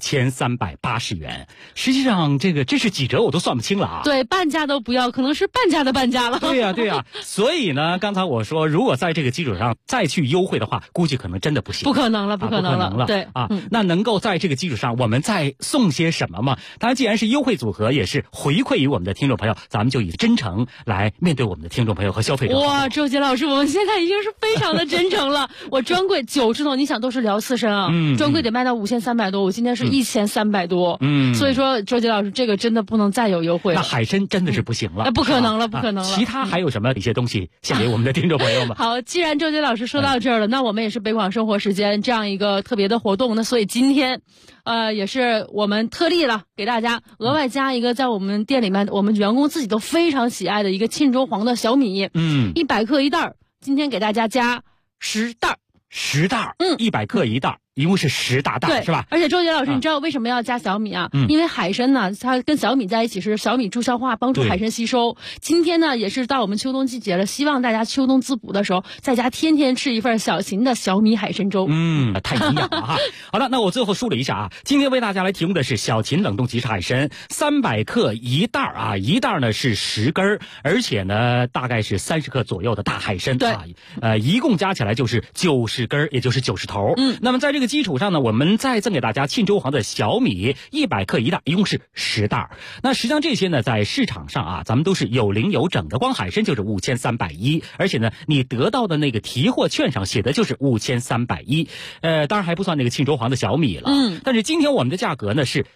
S16: 1380元。实际上，这是几折我都算不清了啊。
S12: 对，半价都不要，可能是半价的半价了。
S16: 对呀，对呀。所以呢，刚才我说，如果在这个基础上再去优惠的话，估计可能真的不行。
S12: 不可能了，不可能了。对
S16: 啊，那能够在这个基础上，我们再送些什么嘛？当然，既然是优惠组合，也是回馈于我们的听众朋友，咱们就以真诚来面对我们的听众朋友和消费者。
S12: 哇，周杰老师，我们现在已经是非常的真诚了。我专柜90头，你想都是辽刺参啊，专柜得卖到5300多，我今天是1300多，所以说周杰老师，这个真的不能再有优惠了。
S16: 那海参真的是不行了，
S12: 不可能了，不可能了。
S16: 其他还有什么一些东西献给我们的听众朋友们？
S12: 好，既然周杰老师说到这儿了，那我们也是北广生活时间这样一个特别的活动，那所以今天。也是我们特例了，给大家额外加一个在我们店里面我们员工自己都非常喜爱的一个沁州黄的小米，100克一袋，今天给大家加10袋
S16: ，10袋，100克一袋。一共是10大袋，是吧？
S12: 而且周杰老师，你知道为什么要加小米啊？因为海参呢，它跟小米在一起是小米助消化，帮助海参吸收。今天呢，也是到我们秋冬季节了，希望大家秋冬滋补的时候，在家天天吃一份小秦的小米海参粥。
S16: 太营养了哈。好的，那我最后梳理一下啊，今天为大家来提供的是小秦冷冻即食海参，300克一袋啊，一袋呢是10根，而且呢大概是30克左右的大海参，
S12: 对，
S16: 一共加起来就是90根，也就是90头。那么在这个基础上呢，我们再赠给大家沁州黄的小米100克一袋，一共是10袋。那实际上这些呢，在市场上啊，咱们都是有零有整的，光海参就是5310，而且呢，你得到的那个提货券上写的就是5310，当然还不算那个沁州黄的小米了。但是今天我们的价格呢是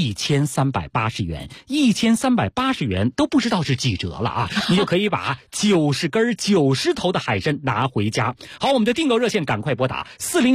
S16: 1380元，1380元都不知道是几折了啊！你就可以把90根90头的海参拿回家。好，我们的订购热线赶快拨打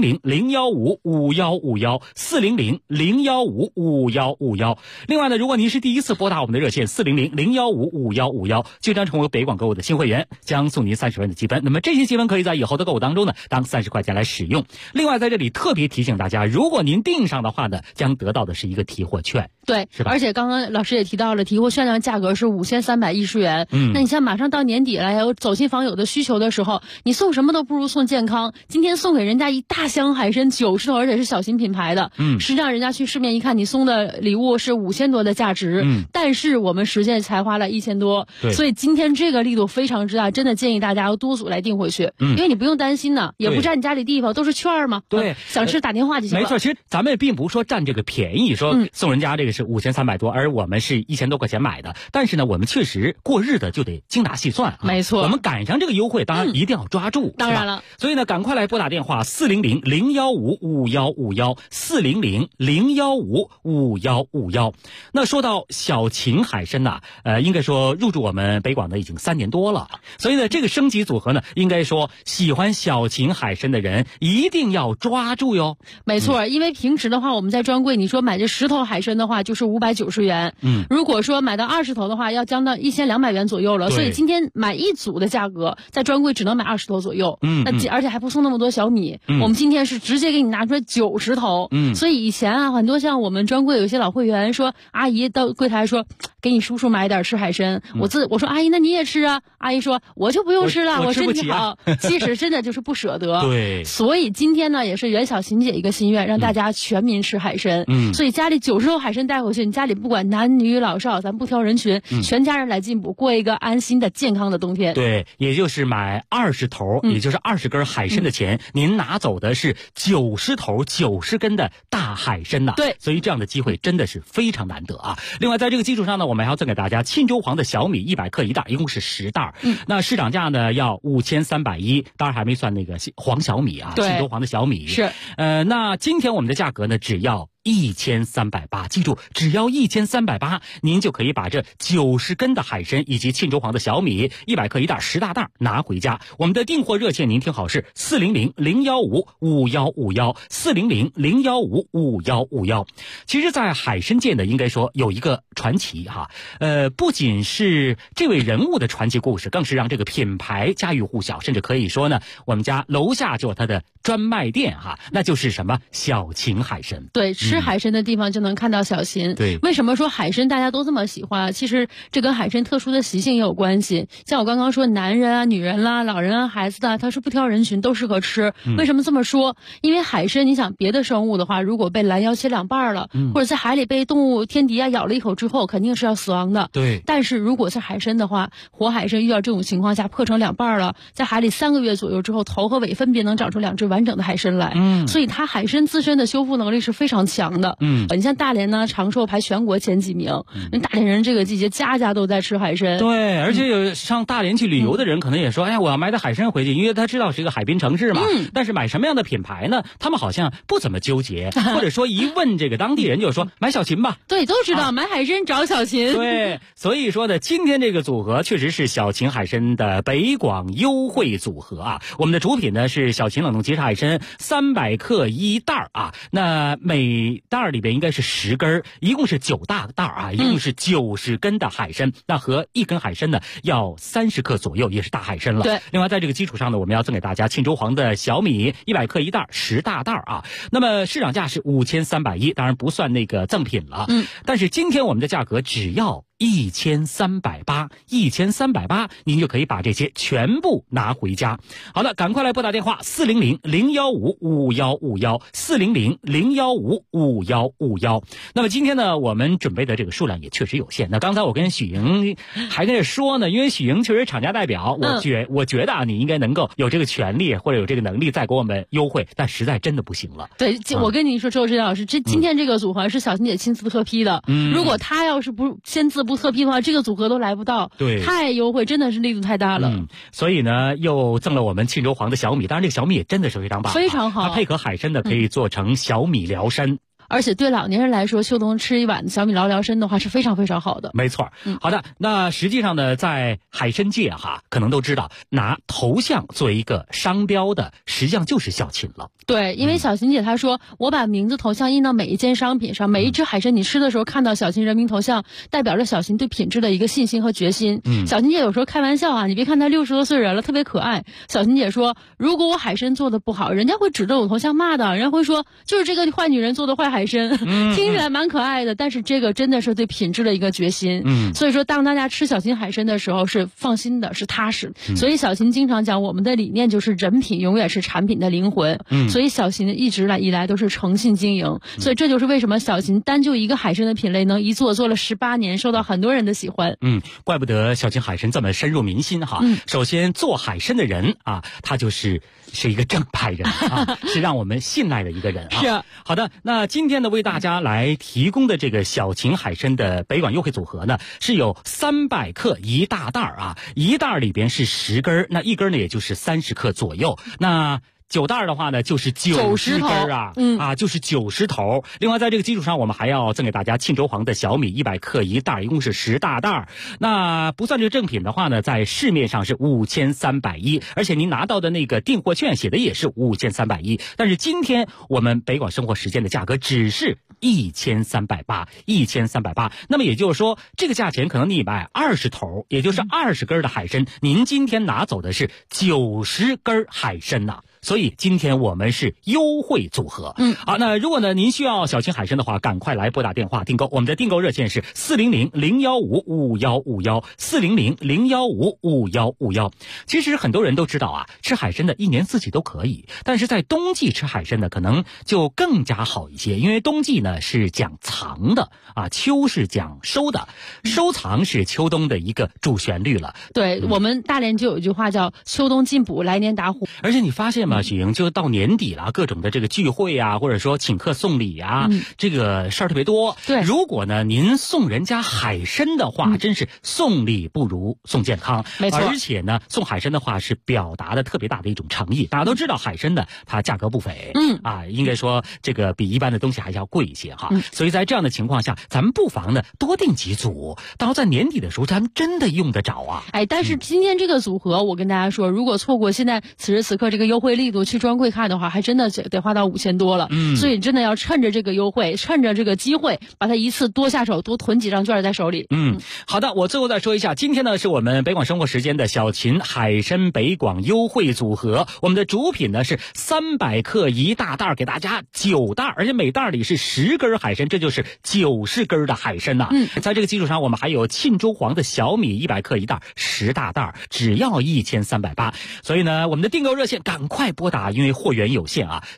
S16: 400-015-5151，400-015-5151。另外呢，如果您是第一次拨打我们的热线400-015-5151，就将成为北广购物的新会员，将送您30元的积分。那么这些积分可以在以后的购物当中呢，当30块钱来使用。另外在这里特别提醒大家，如果您订上的话呢，将得到的是一个提货券。
S12: 对，
S16: 是吧？
S12: 而且刚刚老师也提到了，提货券的价格是5310元。那你像马上到年底了，还有走亲访友的需求的时候，你送什么都不如送健康。今天送给人家一大箱海参90头，而且是小型品牌的。实际上人家去市面一看，你送的礼物是5000多的价值，但是我们实践才花了1000多。所以今天这个力度非常之大，真的建议大家要多组来订回去，因为你不用担心呢，也不占你家里地方，都是券嘛。
S16: 对，
S12: 想吃打电话就行了。
S16: 没错，其实咱们并不是说占这个便宜，说送人家这个是5300多，而我们是1000多块钱买的。但是呢，我们确实过日子就得精打细算，
S12: 没错。
S16: 我们赶上这个优惠，当然一定要抓住。
S12: 当然了，
S16: 所以呢，赶快来拨打电话400-015-5151，400-015-5151。那说到小秦海参呐，应该说入驻我们北广的已经3年多了，所以呢，这个升级组合呢，应该说喜欢小秦海参的人一定要抓住哟。
S12: 没错，因为平时的话，我们在专柜，你说买这10头海参的话，就是590元。如果说买到20头的话，要将到1200元左右了。所以今天买一组的价格，在专柜只能买20头左右。而且还不送那么多小米。我们今天是直接给你拿出来90头。所以以前啊，很多像我们专柜有些老会员说，阿姨到柜台说，给你叔叔买点吃海参。我说阿姨，那你也吃啊？阿姨说我就不用吃了，我身体好。其实真的就是不舍得。
S16: 对。
S12: 所以今天呢，也是袁小琴姐一个心愿，让大家全民吃海参。所以家里90头海参带回去，你家里不管男女老少，咱不挑人群，全家人来进补，过一个安心的健康的冬天。
S16: 对，也就是买20头，也就是20根海参的钱，您拿走的是90头90根的大海参呐。
S12: 对，
S16: 所以这样的机会真的是非常难得啊。另外，在这个基础上呢，我们还要赠给大家沁州黄的小米100克1袋，一共是10袋。那市场价呢要5310，当然还没算那个黄小米啊，沁州黄的小米
S12: 是。
S16: 那今天我们的价格呢，只要1380，记住，只要1380，您就可以把这90根的海参以及沁州黄的小米100克1袋10大袋拿回家。我们的订货热线您听好是400-015-5151，400-015-5151。其实，在海参界呢，应该说有一个传奇哈，不仅是这位人物的传奇故事，更是让这个品牌家喻户晓，甚至可以说呢，我们家楼下就有它的专卖店哈，那就是什么小秦海参。
S12: 对，吃海参的地方就能看到小秦。
S16: 对，
S12: 为什么说海参大家都这么喜欢？其实这跟海参特殊的习性也有关系。像我刚刚说，男人啊、女人啦、老人啊、孩子的，他是不挑人群，都适合吃。为什么这么说？因为海参，你想别的生物的话，如果被拦腰切2半了，或者在海里被动物天敌啊咬了一口之后，肯定是要死亡的。
S16: 对。
S12: 但是如果是海参的话，活海参遇到这种情况下破成2半了，在海里3个月左右之后，头和尾分别能长出2只完整的海参来。所以它海参自身的修复能力是非常强的。你像大连呢，长寿排全国前几名。大连人这个季节家家都在吃海参。
S16: 对，而且有上大连去旅游的人可能也说，哎呀，我要买点海参回去，因为他知道是一个海滨城市嘛。但是买什么样的品牌呢？他们好像不怎么纠结，或者说一问这个当地人就说买小秦吧。
S12: 对，都知道买海参找小秦。
S16: 对，所以说呢，今天这个组合确实是小秦海参的北广优惠组合啊。我们的主品呢是小秦冷冻即食海参300克1袋啊，那每袋里边应该是10根，一共是9大袋啊，一共是90根的海参。那和1根海参呢要30克左右，也是大海参了。
S12: 对。
S16: 另外在这个基础上呢，我们要赠给大家沁州黄的小米100克1袋10大袋啊。那么市场价是5310，当然不算那个赠品了。但是今天我们的价格只要1380，1380，您就可以把这些全部拿回家。好的，赶快来拨打电话400-015-5151，400-015-5151。那么今天呢，我们准备的这个数量也确实有限。那刚才我跟许莹还跟着说呢，因为许莹确实厂家代表，我觉得啊，你应该能够有这个权利或者有这个能力再给我们优惠，但实在真的不行了。
S12: 对，我跟你说，周志老师，今天这个组合是小秦姐亲自特批的。如果她要是不签字不特批的话，这个组合都来不到。
S16: 对，
S12: 太优惠，真的是力度太大了。
S16: 所以呢，又赠了我们沁州黄的小米，当然这个小米也真的是非常棒，
S12: 非常好。
S16: 它配合海参呢，可以做成小米疗参。
S12: 而且对老年人来说，秋冬吃一碗小米疗参的话是非常非常好的。
S16: 没错。好的，那实际上呢，在海参界哈，可能都知道拿头像作为一个商标的，实际上就是小秦了。
S12: 对，因为小秦姐她说，我把名字头像印到每一件商品上，每一只海参你吃的时候看到小秦人名头像，代表着小秦对品质的一个信心和决心。小秦姐有时候开玩笑啊，你别看她60多岁人了，特别可爱。小秦姐说，如果我海参做的不好，人家会指着我头像骂的，人家会说就是这个坏女人做的坏海参。听起来蛮可爱的，但是这个真的是对品质的一个决心。所以说当大家吃小秦海参的时候是放心的，是踏实。所以小秦经常讲，我们的理念就是人品永远是产品的灵魂。所以小秦一直以来都是诚信经营。所以这就是为什么小秦单就一个海参的品类能一做了18年，受到很多人的喜欢。
S16: 怪不得小秦海参这么深入民心哈。首先做海参的人啊，他是一个正派人啊，是让我们信赖的一个人啊。
S12: 是。
S16: 好的，那今天呢为大家来提供的这个小秦海参的北广优惠组合呢，是有300克1大袋啊，1袋里边是10根，那1根呢也就是30克左右。那 9袋的话呢，就是90根啊，就是90头。另外，在这个基础上，我们还要赠给大家沁州黄的小米100克1袋，一共是10大袋。那不算这个正品的话呢，在市面上是5310，而且您拿到的那个订货券写的也是5310。但是今天我们北广生活时间的价格只是1380，1380。那么也就是说，这个价钱可能你买20头，也就是20根的海参，您今天拿走的是90根海参呐。所以今天我们是优惠组合。好，那如果呢您需要小青海参的话，赶快来拨打电话订购。我们的订购热线是400-015-5151，400-015-5151。其实很多人都知道啊，吃海参的一年四季都可以，但是在冬季吃海参呢，可能就更加好一些，因为冬季呢是讲藏的啊，秋是讲收的，收藏是秋冬的一个主旋律了。
S12: 对，我们大连就有一句话叫秋冬进补，来年打虎。
S16: 而且你发现吗，许莹，就到年底了，各种的这个聚会啊，或者说请客送礼啊，这个事儿特别多。
S12: 对，
S16: 如果呢您送人家海参的话，真是送礼不如送健康。
S12: 没错，
S16: 而且呢送海参的话是表达的特别大的一种诚意。大家都知道海参呢它价格不菲，应该说这个比一般的东西还要贵一些哈。所以在这样的情况下，咱们不妨呢多订几组，到在年底的时候咱们真的用得着啊。
S12: 但是今天这个组合，我跟大家说，如果错过现在此时此刻这个优惠力度去专柜看的话，还真的得花到5000多了。所以真的要趁着这个优惠，趁着这个机会，把它一次多下手，多囤几张券在手里。
S16: 好的，我最后再说一下，今天呢是我们北广生活时间的小秦海参北广优惠组合，我们的主品呢是300克1大袋，给大家9袋，而且每袋里是10根海参，这就是90根的海参呐。在这个基础上，我们还有沁州黄的小米100克1袋10大袋，只要1380。所以呢，我们的订购热线赶快拨打，因为货源有限啊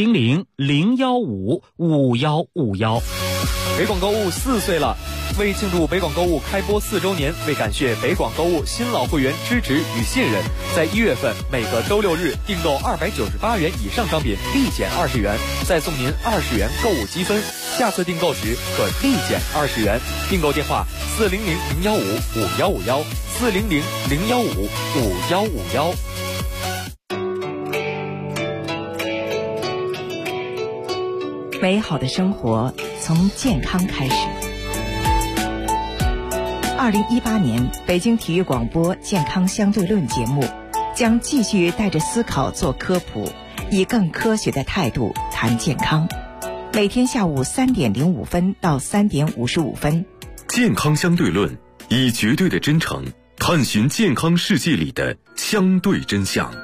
S16: ，400-015-5151。
S4: 北广购物4岁了，为庆祝北广购物开播4周年，为感谢北广购物新老会员支持与信任，在1月份每个周6日订购298元以上商品立减20元，再送您20元购物积分，下次订购时可立减20元。订购电话400-015-5151，400-015-5151。
S7: 美好的生活从健康开始。2018年北京体育广播健康相对论节目将继续带着思考做科普，以更科学的态度谈健康。每天下午3点05分到3点55分。
S8: 健康相对论，以绝对的真诚探寻健康世界里的相对真相。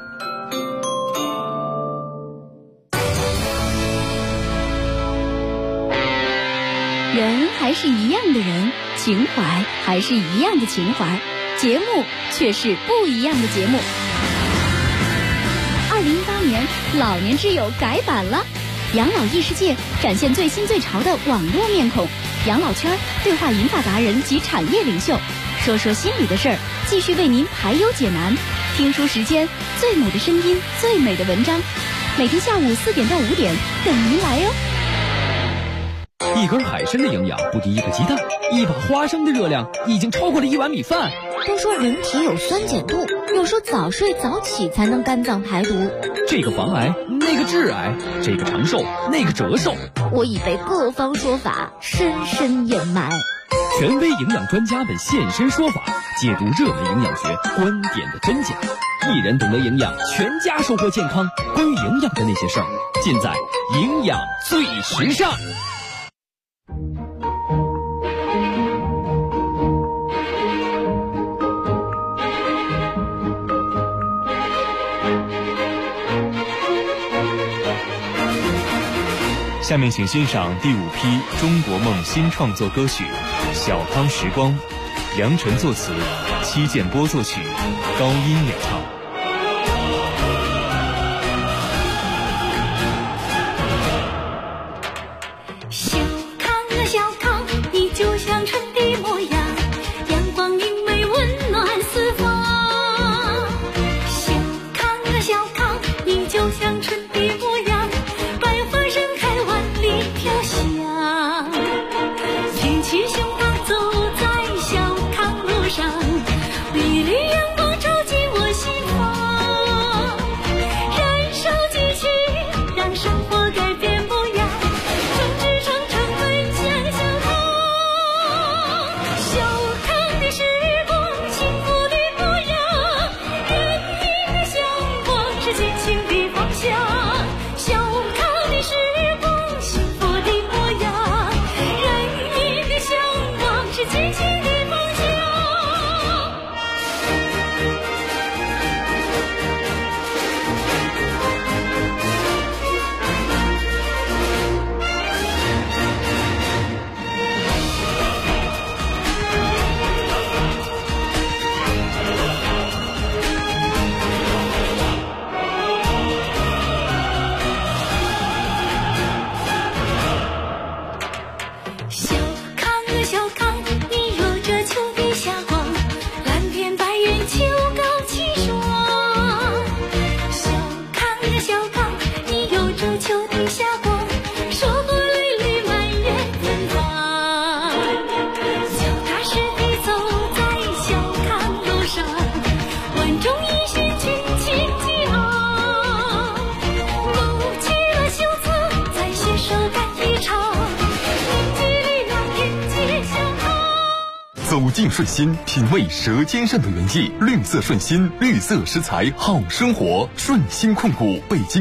S17: 人还是一样的人，情怀还是一样的情怀，节目却是不一样的节目。2018年老年之友改版了，养老异世界展现最新最潮的网络面孔，养老圈对话银发达人及产业领袖，说说心里的事儿，继续为您排忧解难。听书时间，最美的声音，最美的文章，每天下午4点到5点等您来哟。
S18: 一根海参的营养不敌一个鸡蛋，一把花生的热量已经超过了1碗米饭。
S17: 都说人体有酸碱度，又说早睡早起才能肝脏排毒。
S18: 这个防癌，那个致癌，这个长寿，那个折寿。
S17: 我已被各方说法深深掩埋。
S18: 权威营养专家们现身说法，解读热门营养学观点的真假。一人懂得营养，全家收获健康。关于营养的那些事儿，尽在营养最时尚。
S19: 下面请欣赏第5批中国梦新创作歌曲《小康时光》，梁晨作词，戚建波作曲，高音演唱。
S20: 小康啊小康，你就像春的模样，阳光明媚温暖四方。小康啊小康，你就像春的模样，百花盛开万里飘香。举起胸膛走在小康路上，美丽阳光照进我心房。 惊喜的方向。小康啊小康，你有着秋的霞光，蓝天白云秋高气爽。小康啊小康，你有着秋的霞光，收获累累满园芬芳。脚踏实地走在小康路上，万众一心群情激昂。撸起了袖子，再携手干一场。
S1: 走进顺心，品味舌尖上的原意。绿色顺心，绿色食材好生活。顺心控股，北京。